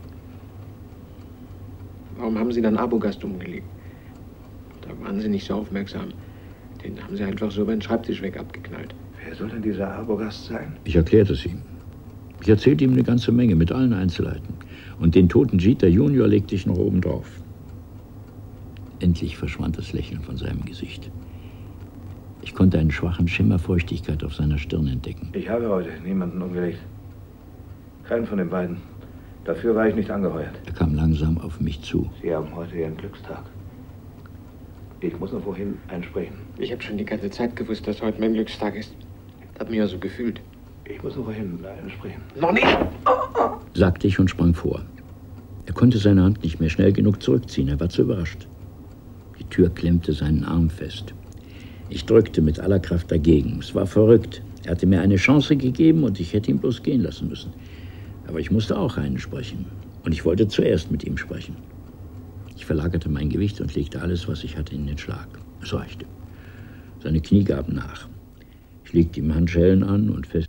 [SPEAKER 4] Warum haben Sie dann Arbogast umgelegt? Da waren Sie nicht so aufmerksam. Den haben Sie einfach so über den Schreibtisch weg abgeknallt.
[SPEAKER 10] Wer soll denn dieser Arbogast sein?
[SPEAKER 2] Ich erklärte es ihm. Ich erzählte ihm eine ganze Menge mit allen Einzelheiten. Und den toten Jeter Junior legte ich noch oben drauf. Endlich verschwand das Lächeln von seinem Gesicht. Ich konnte einen schwachen Schimmer Feuchtigkeit auf seiner Stirn entdecken.
[SPEAKER 10] Ich habe heute niemanden umgelegt. Keinen von den beiden. Dafür war ich nicht angeheuert.
[SPEAKER 2] Er kam langsam auf mich zu.
[SPEAKER 10] Sie haben heute Ihren Glückstag. Ich muss noch wohin einsprechen.
[SPEAKER 4] Ich habe schon die ganze Zeit gewusst, dass heute mein Glückstag ist. Hab mich ja so gefühlt.
[SPEAKER 10] Ich muss noch wohin einsprechen.
[SPEAKER 4] Noch nicht!
[SPEAKER 2] Sagte ich und sprang vor. Er konnte seine Hand nicht mehr schnell genug zurückziehen. Er war zu überrascht. Die Tür klemmte seinen Arm fest. Ich drückte mit aller Kraft dagegen. Es war verrückt. Er hatte mir eine Chance gegeben und ich hätte ihn bloß gehen lassen müssen. Aber ich musste auch einen sprechen. Und ich wollte zuerst mit ihm sprechen. Ich verlagerte mein Gewicht und legte alles, was ich hatte, in den Schlag. Es reichte. Seine Knie gaben nach. Ich legte ihm Handschellen an und fest.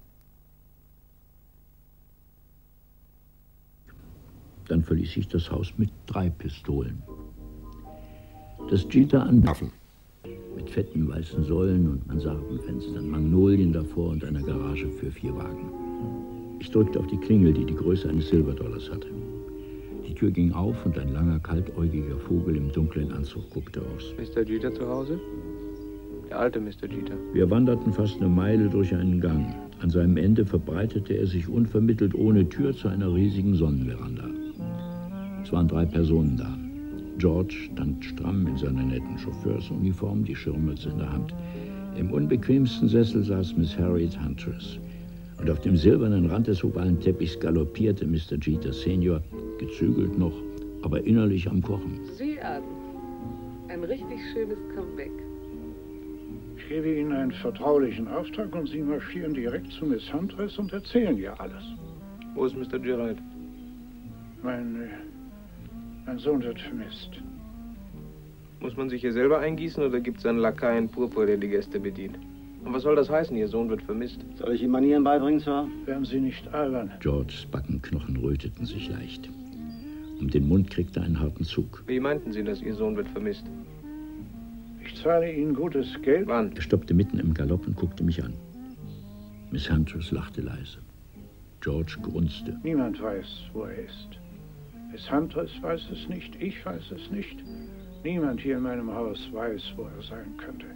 [SPEAKER 2] Dann verließ ich das Haus mit drei Pistolen. Das Jeter anwerfen. Mit fetten weißen Säulen und Mansardenfenstern, Magnolien davor und einer Garage für vier Wagen. Ich drückte auf die Klingel, die die Größe eines Silberdollars hatte. Die Tür ging auf und ein langer, kaltäugiger Vogel im dunklen Anzug guckte aus.
[SPEAKER 4] Mister Jeter zu Hause? Der alte Mister Jeter.
[SPEAKER 2] Wir wanderten fast eine Meile durch einen Gang. An seinem Ende verbreitete er sich unvermittelt ohne Tür zu einer riesigen Sonnenveranda. Es waren drei Personen da. George stand stramm in seiner netten Chauffeursuniform, die Schirmmütze in der Hand. Im unbequemsten Sessel saß Miss Harriet Huntress. Und auf dem silbernen Rand des ovalen Teppichs galoppierte Mister Jeter Senior, gezügelt noch, aber innerlich am Kochen.
[SPEAKER 8] Sieh an, ein richtig schönes Comeback.
[SPEAKER 5] Ich gebe Ihnen einen vertraulichen Auftrag und Sie marschieren direkt zu Miss Huntress und erzählen ihr alles.
[SPEAKER 4] Wo ist Mister Gerald?
[SPEAKER 5] Mein, äh, mein Sohn wird vermisst.
[SPEAKER 4] Muss man sich hier selber eingießen oder gibt es einen Lakai in Purpur, der die Gäste bedient? Und was soll das heißen, Ihr Sohn wird vermisst?
[SPEAKER 12] Soll ich ihm Manieren beibringen, Sir?
[SPEAKER 5] Werden Sie nicht albern.
[SPEAKER 2] Georges Backenknochen röteten sich leicht. Um den Mund kriegte er einen harten Zug.
[SPEAKER 4] Wie meinten Sie, dass Ihr Sohn wird vermisst?
[SPEAKER 5] Ich zahle Ihnen gutes Geld.
[SPEAKER 4] Wann?
[SPEAKER 2] Er stoppte mitten im Galopp und guckte mich an. Miss Huntress lachte leise. George grunzte.
[SPEAKER 5] Niemand weiß, wo er ist. Miss Huntress weiß es nicht, ich weiß es nicht. Niemand hier in meinem Haus weiß, wo er sein könnte.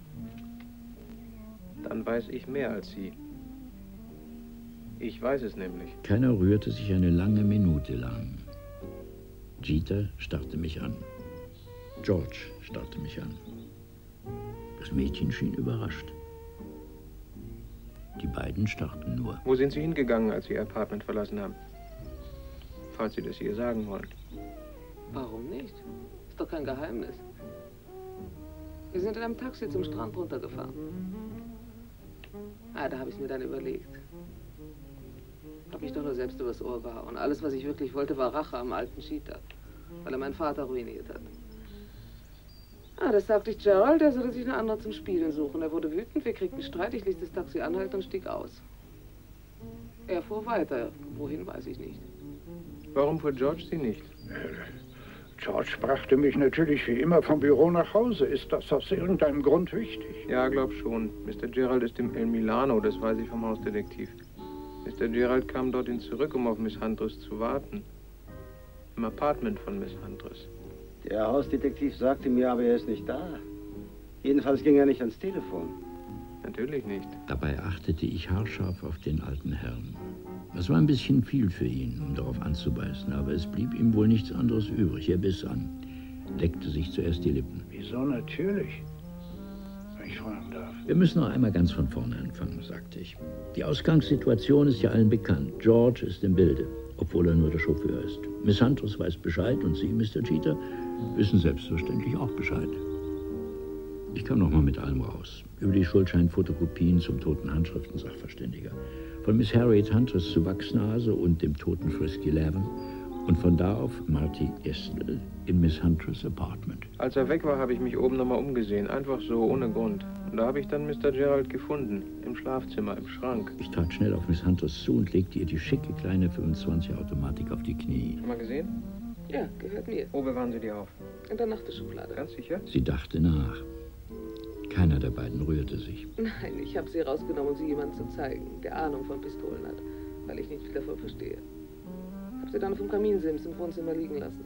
[SPEAKER 4] Dann weiß ich mehr als Sie. Ich weiß es nämlich.
[SPEAKER 2] Keiner rührte sich eine lange Minute lang. Jeter starrte mich an. George starrte mich an. Das Mädchen schien überrascht. Die beiden starrten nur.
[SPEAKER 4] Wo sind Sie hingegangen, als Sie Ihr Apartment verlassen haben? Falls Sie das hier sagen wollen.
[SPEAKER 8] Warum nicht? Ist doch kein Geheimnis. Wir sind in einem Taxi zum Strand runtergefahren. Ah, da habe ich es mir dann überlegt. Hab mich doch nur selbst übers Ohr gehauen. Alles, was ich wirklich wollte, war Rache am alten Jeter, weil er meinen Vater ruiniert hat. Ah, das sagte ich Gerald, er sollte sich eine andere zum Spielen suchen. Er wurde wütend, wir kriegten Streit, ich ließ das Taxi anhalten und stieg aus. Er fuhr weiter. Wohin, weiß ich nicht.
[SPEAKER 4] Warum fuhr George Sie nicht?
[SPEAKER 5] George brachte mich natürlich wie immer vom Büro nach Hause. Ist das aus irgendeinem Grund wichtig?
[SPEAKER 4] Ja, glaub schon. Mister Gerald ist im El Milano, das weiß ich vom Hausdetektiv. Mister Gerald kam dorthin zurück, um auf Miss Huntress zu warten. Im Apartment von Miss Huntress.
[SPEAKER 12] Der Hausdetektiv sagte mir, aber er ist nicht da. Jedenfalls ging er nicht ans Telefon.
[SPEAKER 4] Natürlich nicht.
[SPEAKER 2] Dabei achtete ich haarscharf auf den alten Herrn. Das war ein bisschen viel für ihn, um darauf anzubeißen, aber es blieb ihm wohl nichts anderes übrig. Er biss an, leckte sich zuerst die Lippen.
[SPEAKER 5] Wieso natürlich? Wenn ich fragen darf.
[SPEAKER 2] Wir müssen noch einmal ganz von vorne anfangen, sagte ich. Die Ausgangssituation ist ja allen bekannt. George ist im Bilde, obwohl er nur der Chauffeur ist. Miss Huntress weiß Bescheid und Sie, Mister Jeter, wissen selbstverständlich auch Bescheid. Ich kam noch mal mit allem raus. Über die Schuldscheinfotokopien zum toten Handschriftensachverständiger. Von Miss Harriet Huntress zu Wachsnase und dem toten Frisky Lavin Und von da auf Marty Estelle in Miss Huntress Apartment.
[SPEAKER 4] Als er weg war, habe ich mich oben nochmal umgesehen. Einfach so, ohne Grund. Und da habe ich dann Mister Gerald gefunden. Im Schlafzimmer, im Schrank.
[SPEAKER 2] Ich trat schnell auf Miss Huntress zu und legte ihr die schicke kleine fünfundzwanzig-Automatik auf die Knie.
[SPEAKER 4] Schon mal gesehen?
[SPEAKER 8] Ja, gehört mir.
[SPEAKER 4] Wo bewahren Sie die auf?
[SPEAKER 8] In der Nachttischschublade.
[SPEAKER 4] Ganz sicher?
[SPEAKER 2] Sie dachte nach. Keiner der beiden rührte sich.
[SPEAKER 8] Nein, ich habe sie rausgenommen, um sie jemandem zu zeigen, der Ahnung von Pistolen hat, weil ich nicht viel davon verstehe. Hab sie dann vom Kaminsims im Wohnzimmer liegen lassen.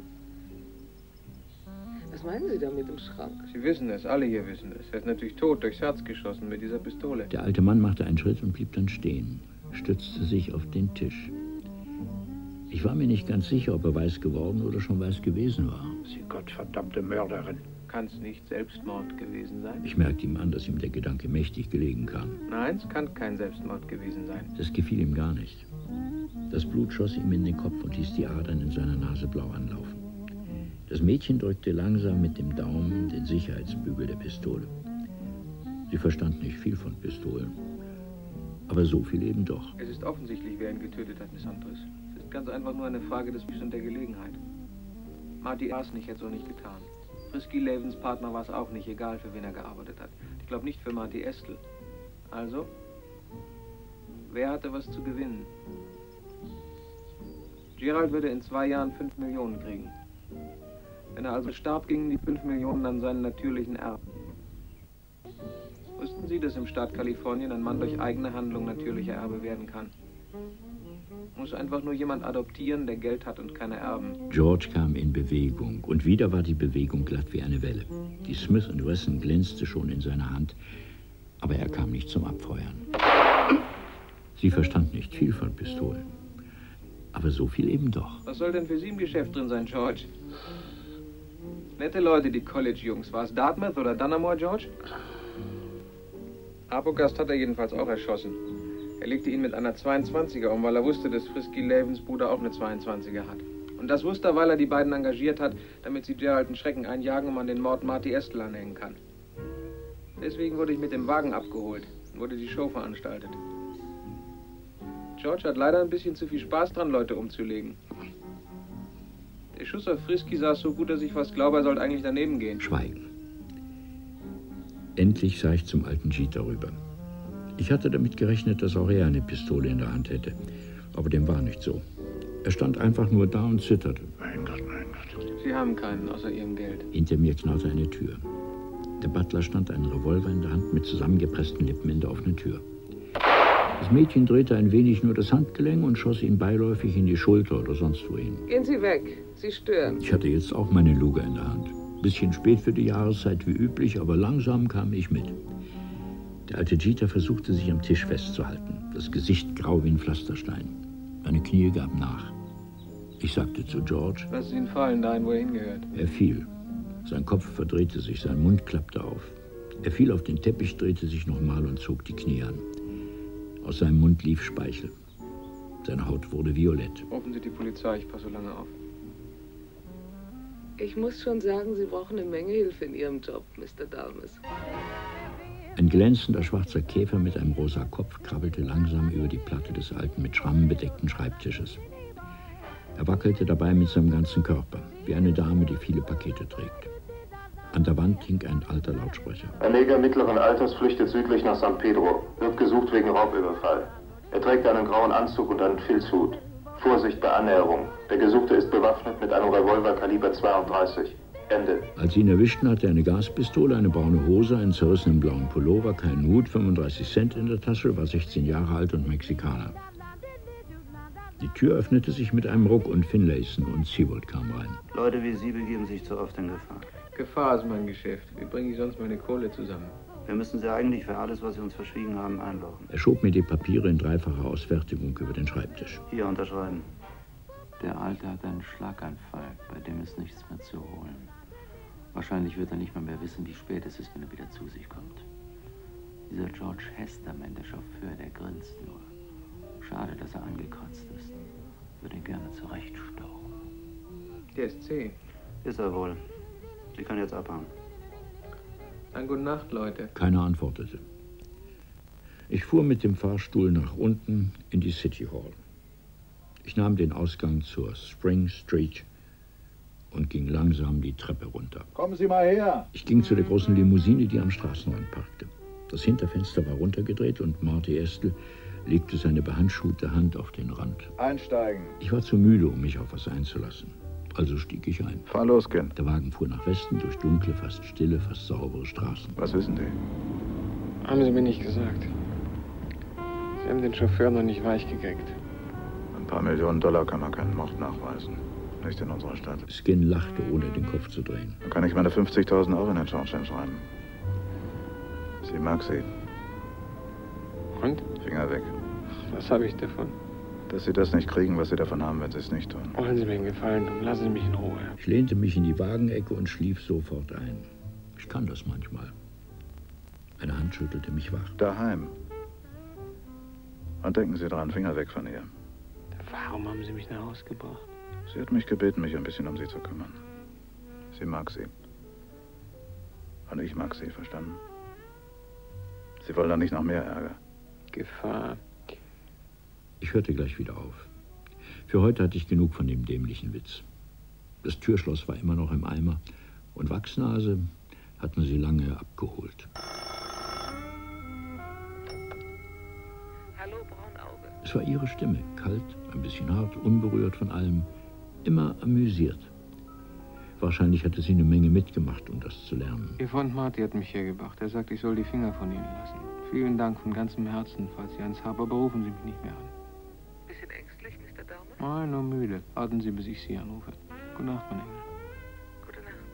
[SPEAKER 8] Was meinen Sie damit im Schrank?
[SPEAKER 4] Sie wissen es, alle hier wissen es. Er ist natürlich tot, durchs Herz geschossen mit dieser Pistole.
[SPEAKER 2] Der alte Mann machte einen Schritt und blieb dann stehen, stützte sich auf den Tisch. Ich war mir nicht ganz sicher, ob er weiß geworden oder schon weiß gewesen war.
[SPEAKER 5] Sie gottverdammte Mörderin.
[SPEAKER 4] Kann es nicht Selbstmord gewesen sein?
[SPEAKER 2] Ich merkte ihm an, dass ihm der Gedanke mächtig gelegen kam.
[SPEAKER 4] Nein, es kann kein Selbstmord gewesen sein.
[SPEAKER 2] Das gefiel ihm gar nicht. Das Blut schoss ihm in den Kopf und ließ die Adern in seiner Nase blau anlaufen. Das Mädchen drückte langsam mit dem Daumen den Sicherheitsbügel der Pistole. Sie verstand nicht viel von Pistolen, aber so viel eben doch.
[SPEAKER 4] Es ist offensichtlich, wer ihn getötet hat, Miss Huntress. Es ist ganz einfach nur eine Frage des Wies und der Gelegenheit. Marty war es nicht, hätte so nicht getan. Frisky Lavens Partner war es auch nicht, egal für wen er gearbeitet hat. Ich glaube nicht für Marty Estelle. Also, wer hatte was zu gewinnen? Gerald würde in zwei Jahren fünf Millionen kriegen. Wenn er also starb, gingen die fünf Millionen an seinen natürlichen Erben. Wussten Sie, dass im Staat Kalifornien ein Mann durch eigene Handlung natürlicher Erbe werden kann? Muss einfach nur jemand adoptieren, der Geld hat und keine Erben.
[SPEAKER 2] George kam in Bewegung und wieder war die Bewegung glatt wie eine Welle. Die Smith und Wesson glänzte schon in seiner Hand, aber er kam nicht zum Abfeuern. Sie verstand nicht viel von Pistolen, aber so viel eben doch.
[SPEAKER 4] Was soll denn für Sie im Geschäft drin sein, George? Nette Leute, die College-Jungs. War es Dartmouth oder Dunamore, George? Arbogast hat er jedenfalls auch erschossen. Er legte ihn mit einer zweiundzwanziger um, weil er wusste, dass Frisky Lavens Bruder auch eine zweiundzwanziger hat. Und das wusste er, weil er die beiden engagiert hat, damit sie Gerald einen Schrecken einjagen und man den Mord Marty Estelle anhängen kann. Deswegen wurde ich mit dem Wagen abgeholt und wurde die Show veranstaltet. George hat leider ein bisschen zu viel Spaß dran, Leute umzulegen. Der Schuss auf Frisky saß so gut, dass ich fast glaube, er sollte eigentlich daneben gehen.
[SPEAKER 2] Schweigen. Endlich sah ich zum alten Jeter rüber. Ich hatte damit gerechnet, dass auch er eine Pistole in der Hand hätte. Aber dem war nicht so. Er stand einfach nur da und zitterte.
[SPEAKER 5] Mein Gott, mein Gott.
[SPEAKER 4] Sie haben keinen, außer Ihrem Geld.
[SPEAKER 2] Hinter mir knarrte eine Tür. Der Butler stand einen Revolver in der Hand mit zusammengepressten Lippen in der offenen Tür. Das Mädchen drehte ein wenig nur das Handgelenk und schoss ihn beiläufig in die Schulter oder sonst wohin.
[SPEAKER 8] Gehen Sie weg. Sie stören.
[SPEAKER 2] Ich hatte jetzt auch meine Luger in der Hand. Bisschen spät für die Jahreszeit wie üblich, aber langsam kam ich mit. Der alte Jeter versuchte, sich am Tisch festzuhalten. Das Gesicht grau wie ein Pflasterstein. Meine Knie gaben nach. Ich sagte zu George:
[SPEAKER 4] Lass ihn fallen, dahin, wo er hingehört.
[SPEAKER 2] Er fiel. Sein Kopf verdrehte sich, sein Mund klappte auf. Er fiel auf den Teppich, drehte sich nochmal und zog die Knie an. Aus seinem Mund lief Speichel. Seine Haut wurde violett.
[SPEAKER 4] Rufen Sie die Polizei, ich passe so lange auf.
[SPEAKER 8] Ich muss schon sagen, Sie brauchen eine Menge Hilfe in Ihrem Job, Mister Dalmes.
[SPEAKER 2] Ein glänzender schwarzer Käfer mit einem rosa Kopf krabbelte langsam über die Platte des alten, mit Schrammen bedeckten Schreibtisches. Er wackelte dabei mit seinem ganzen Körper, wie eine Dame, die viele Pakete trägt. An der Wand hing ein alter Lautsprecher.
[SPEAKER 15] Ein Neger mittleren Alters flüchtet südlich nach San Pedro, wird gesucht wegen Raubüberfall. Er trägt einen grauen Anzug und einen Filzhut. Vorsicht bei Annäherung. Der Gesuchte ist bewaffnet mit einem Revolver Kaliber zweiunddreißig. Ende.
[SPEAKER 2] Als sie ihn erwischten, hatte er eine Gaspistole, eine braune Hose, einen zerrissenen blauen Pullover, keinen Hut, fünfunddreißig Cent in der Tasche, war sechzehn Jahre alt und Mexikaner. Die Tür öffnete sich mit einem Ruck und Finlayson und Seward kamen rein.
[SPEAKER 12] Leute wie Sie begeben sich zu oft in Gefahr.
[SPEAKER 4] Gefahr ist mein Geschäft. Wie bringe ich sonst meine Kohle zusammen?
[SPEAKER 12] Wir müssen Sie eigentlich für alles, was Sie uns verschwiegen haben, einlochen.
[SPEAKER 2] Er schob mir die Papiere in dreifacher Ausfertigung über den Schreibtisch.
[SPEAKER 12] Hier unterschreiben.
[SPEAKER 16] Der Alte hat einen Schlaganfall, bei dem ist nichts mehr zu holen. Wahrscheinlich wird er nicht mal mehr wissen, wie spät es ist, wenn er wieder zu sich kommt. Dieser George Hesterman, der Chauffeur, der grinst nur. Schade, dass er angekratzt ist. Würde ihn gerne zurechtstauchen.
[SPEAKER 4] Der ist zäh.
[SPEAKER 12] Ist er wohl. Sie können jetzt abhauen.
[SPEAKER 4] Dann gute Nacht, Leute.
[SPEAKER 2] Keiner antwortete. Ich fuhr mit dem Fahrstuhl nach unten in die City Hall. Ich nahm den Ausgang zur Spring Street und ging langsam die Treppe runter.
[SPEAKER 14] Kommen Sie mal her!
[SPEAKER 2] Ich ging zu der großen Limousine, die am Straßenrand parkte. Das Hinterfenster war runtergedreht und Marty Estel legte seine behandschuhte Hand auf den Rand.
[SPEAKER 14] Einsteigen.
[SPEAKER 2] Ich war zu müde, um mich auf was einzulassen. Also stieg ich ein.
[SPEAKER 14] Fahr los, Kind.
[SPEAKER 2] Der Wagen fuhr nach Westen durch dunkle, fast stille, fast saubere Straßen.
[SPEAKER 14] Was wissen Sie?
[SPEAKER 4] Haben Sie mir nicht gesagt. Sie haben den Chauffeur noch nicht weich gekriegt.
[SPEAKER 14] Ein paar Millionen Dollar kann man keinen Mord nachweisen. Nicht in unserer Stadt.
[SPEAKER 2] Skin lachte, ohne den Kopf zu drehen.
[SPEAKER 14] Dann kann ich meine fünfzigtausend Euro in den Schornstein schreiben. Sie mag sie.
[SPEAKER 4] Und?
[SPEAKER 14] Finger weg.
[SPEAKER 4] Was habe ich davon?
[SPEAKER 14] Dass Sie das nicht kriegen, was Sie davon haben, wenn Sie es nicht tun.
[SPEAKER 4] Wollen Sie mir einen Gefallen tun? Lassen Sie mich in Ruhe.
[SPEAKER 2] Ich lehnte mich in die Wagenecke und schlief sofort ein. Ich kann das manchmal. Eine Hand schüttelte mich wach.
[SPEAKER 14] Daheim. Und denken Sie dran, Finger weg von ihr.
[SPEAKER 4] Warum haben Sie mich nach Hause gebracht?
[SPEAKER 14] Sie hat mich gebeten, mich ein bisschen um Sie zu kümmern. Sie mag Sie. Und ich mag Sie, verstanden? Sie wollen dann nicht noch mehr Ärger.
[SPEAKER 4] Gefahr.
[SPEAKER 2] Ich hörte gleich wieder auf. Für heute hatte ich genug von dem dämlichen Witz. Das Türschloss war immer noch im Eimer und Wachsnase hat man sie lange abgeholt.
[SPEAKER 8] Hallo, Braunauge.
[SPEAKER 2] Es war ihre Stimme, kalt, ein bisschen hart, unberührt von allem, immer amüsiert. Wahrscheinlich hatte sie eine Menge mitgemacht, um das zu lernen.
[SPEAKER 4] Ihr Freund Marty hat mich hergebracht. Er sagt, ich soll die Finger von Ihnen lassen. Vielen Dank von ganzem Herzen. Falls Sie eins haben, berufen Sie mich nicht mehr an.
[SPEAKER 8] Bisschen ängstlich, Mister Dahmer?
[SPEAKER 4] Nein, nur müde. Warten Sie, bis ich Sie anrufe. Gute Nacht, mein Engel.
[SPEAKER 8] Gute Nacht,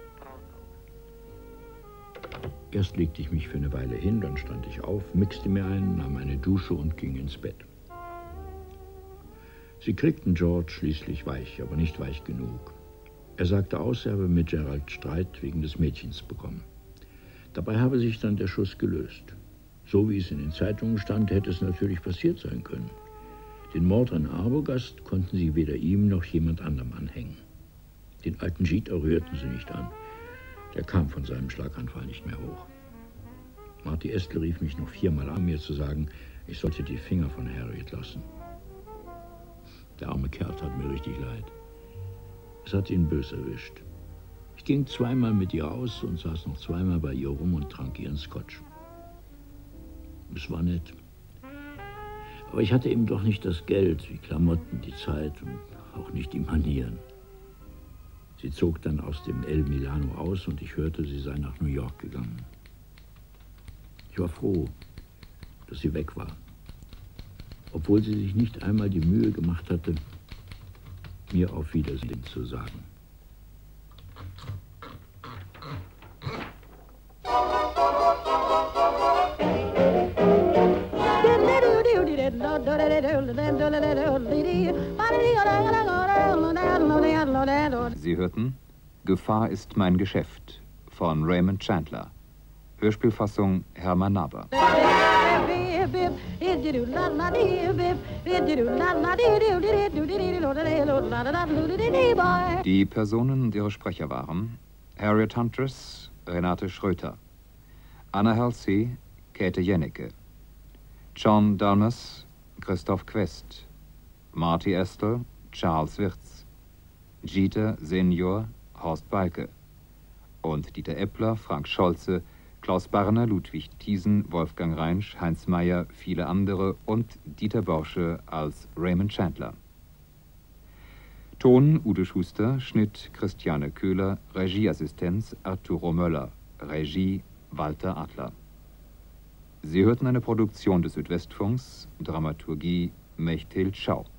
[SPEAKER 8] Braunauge.
[SPEAKER 2] Erst legte ich mich für eine Weile hin, dann stand ich auf, mixte mir ein, nahm eine Dusche und ging ins Bett. Sie kriegten George schließlich weich, aber nicht weich genug. Er sagte aus, er habe mit Gerald Streit wegen des Mädchens bekommen. Dabei habe sich dann der Schuss gelöst. So wie es in den Zeitungen stand, hätte es natürlich passiert sein können. Den Mord an Arbogast konnten sie weder ihm noch jemand anderem anhängen. Den alten Jeter rührten sie nicht an. Der kam von seinem Schlaganfall nicht mehr hoch. Marty Estel rief mich noch viermal an, mir zu sagen, ich sollte die Finger von Harriet lassen. Der arme Kerl tat mir richtig leid. Es hat ihn böse erwischt. Ich ging zweimal mit ihr aus und saß noch zweimal bei ihr rum und trank ihren Scotch. Es war nett. Aber ich hatte eben doch nicht das Geld, die Klamotten, die Zeit und auch nicht die Manieren. Sie zog dann aus dem El Milano aus und ich hörte, sie sei nach New York gegangen. Ich war froh, dass sie weg war, obwohl sie sich nicht einmal die Mühe gemacht hatte, mir auf Wiedersehen zu sagen.
[SPEAKER 1] Sie hörten Gefahr ist mein Geschäft von Raymond Chandler. Hörspielfassung Hermann Naber. Die Personen und ihre Sprecher waren Harriet Huntress, Renate Schröter, Anna Halsey, Käthe Jennecke, John Dalmas, Christoph Quest, Marty Estel, Charles Wirtz, Jeter Senior, Horst Balke und Dieter Eppler, Frank Scholze, Klaus Barner, Ludwig Thiesen, Wolfgang Reinsch, Heinz Meyer, viele andere und Dieter Borsche als Raymond Chandler. Ton Udo Schuster, Schnitt Christiane Köhler, Regieassistenz Arturo Möller, Regie Walter Adler. Sie hörten eine Produktion des Südwestfunks, Dramaturgie Mechthild Schau.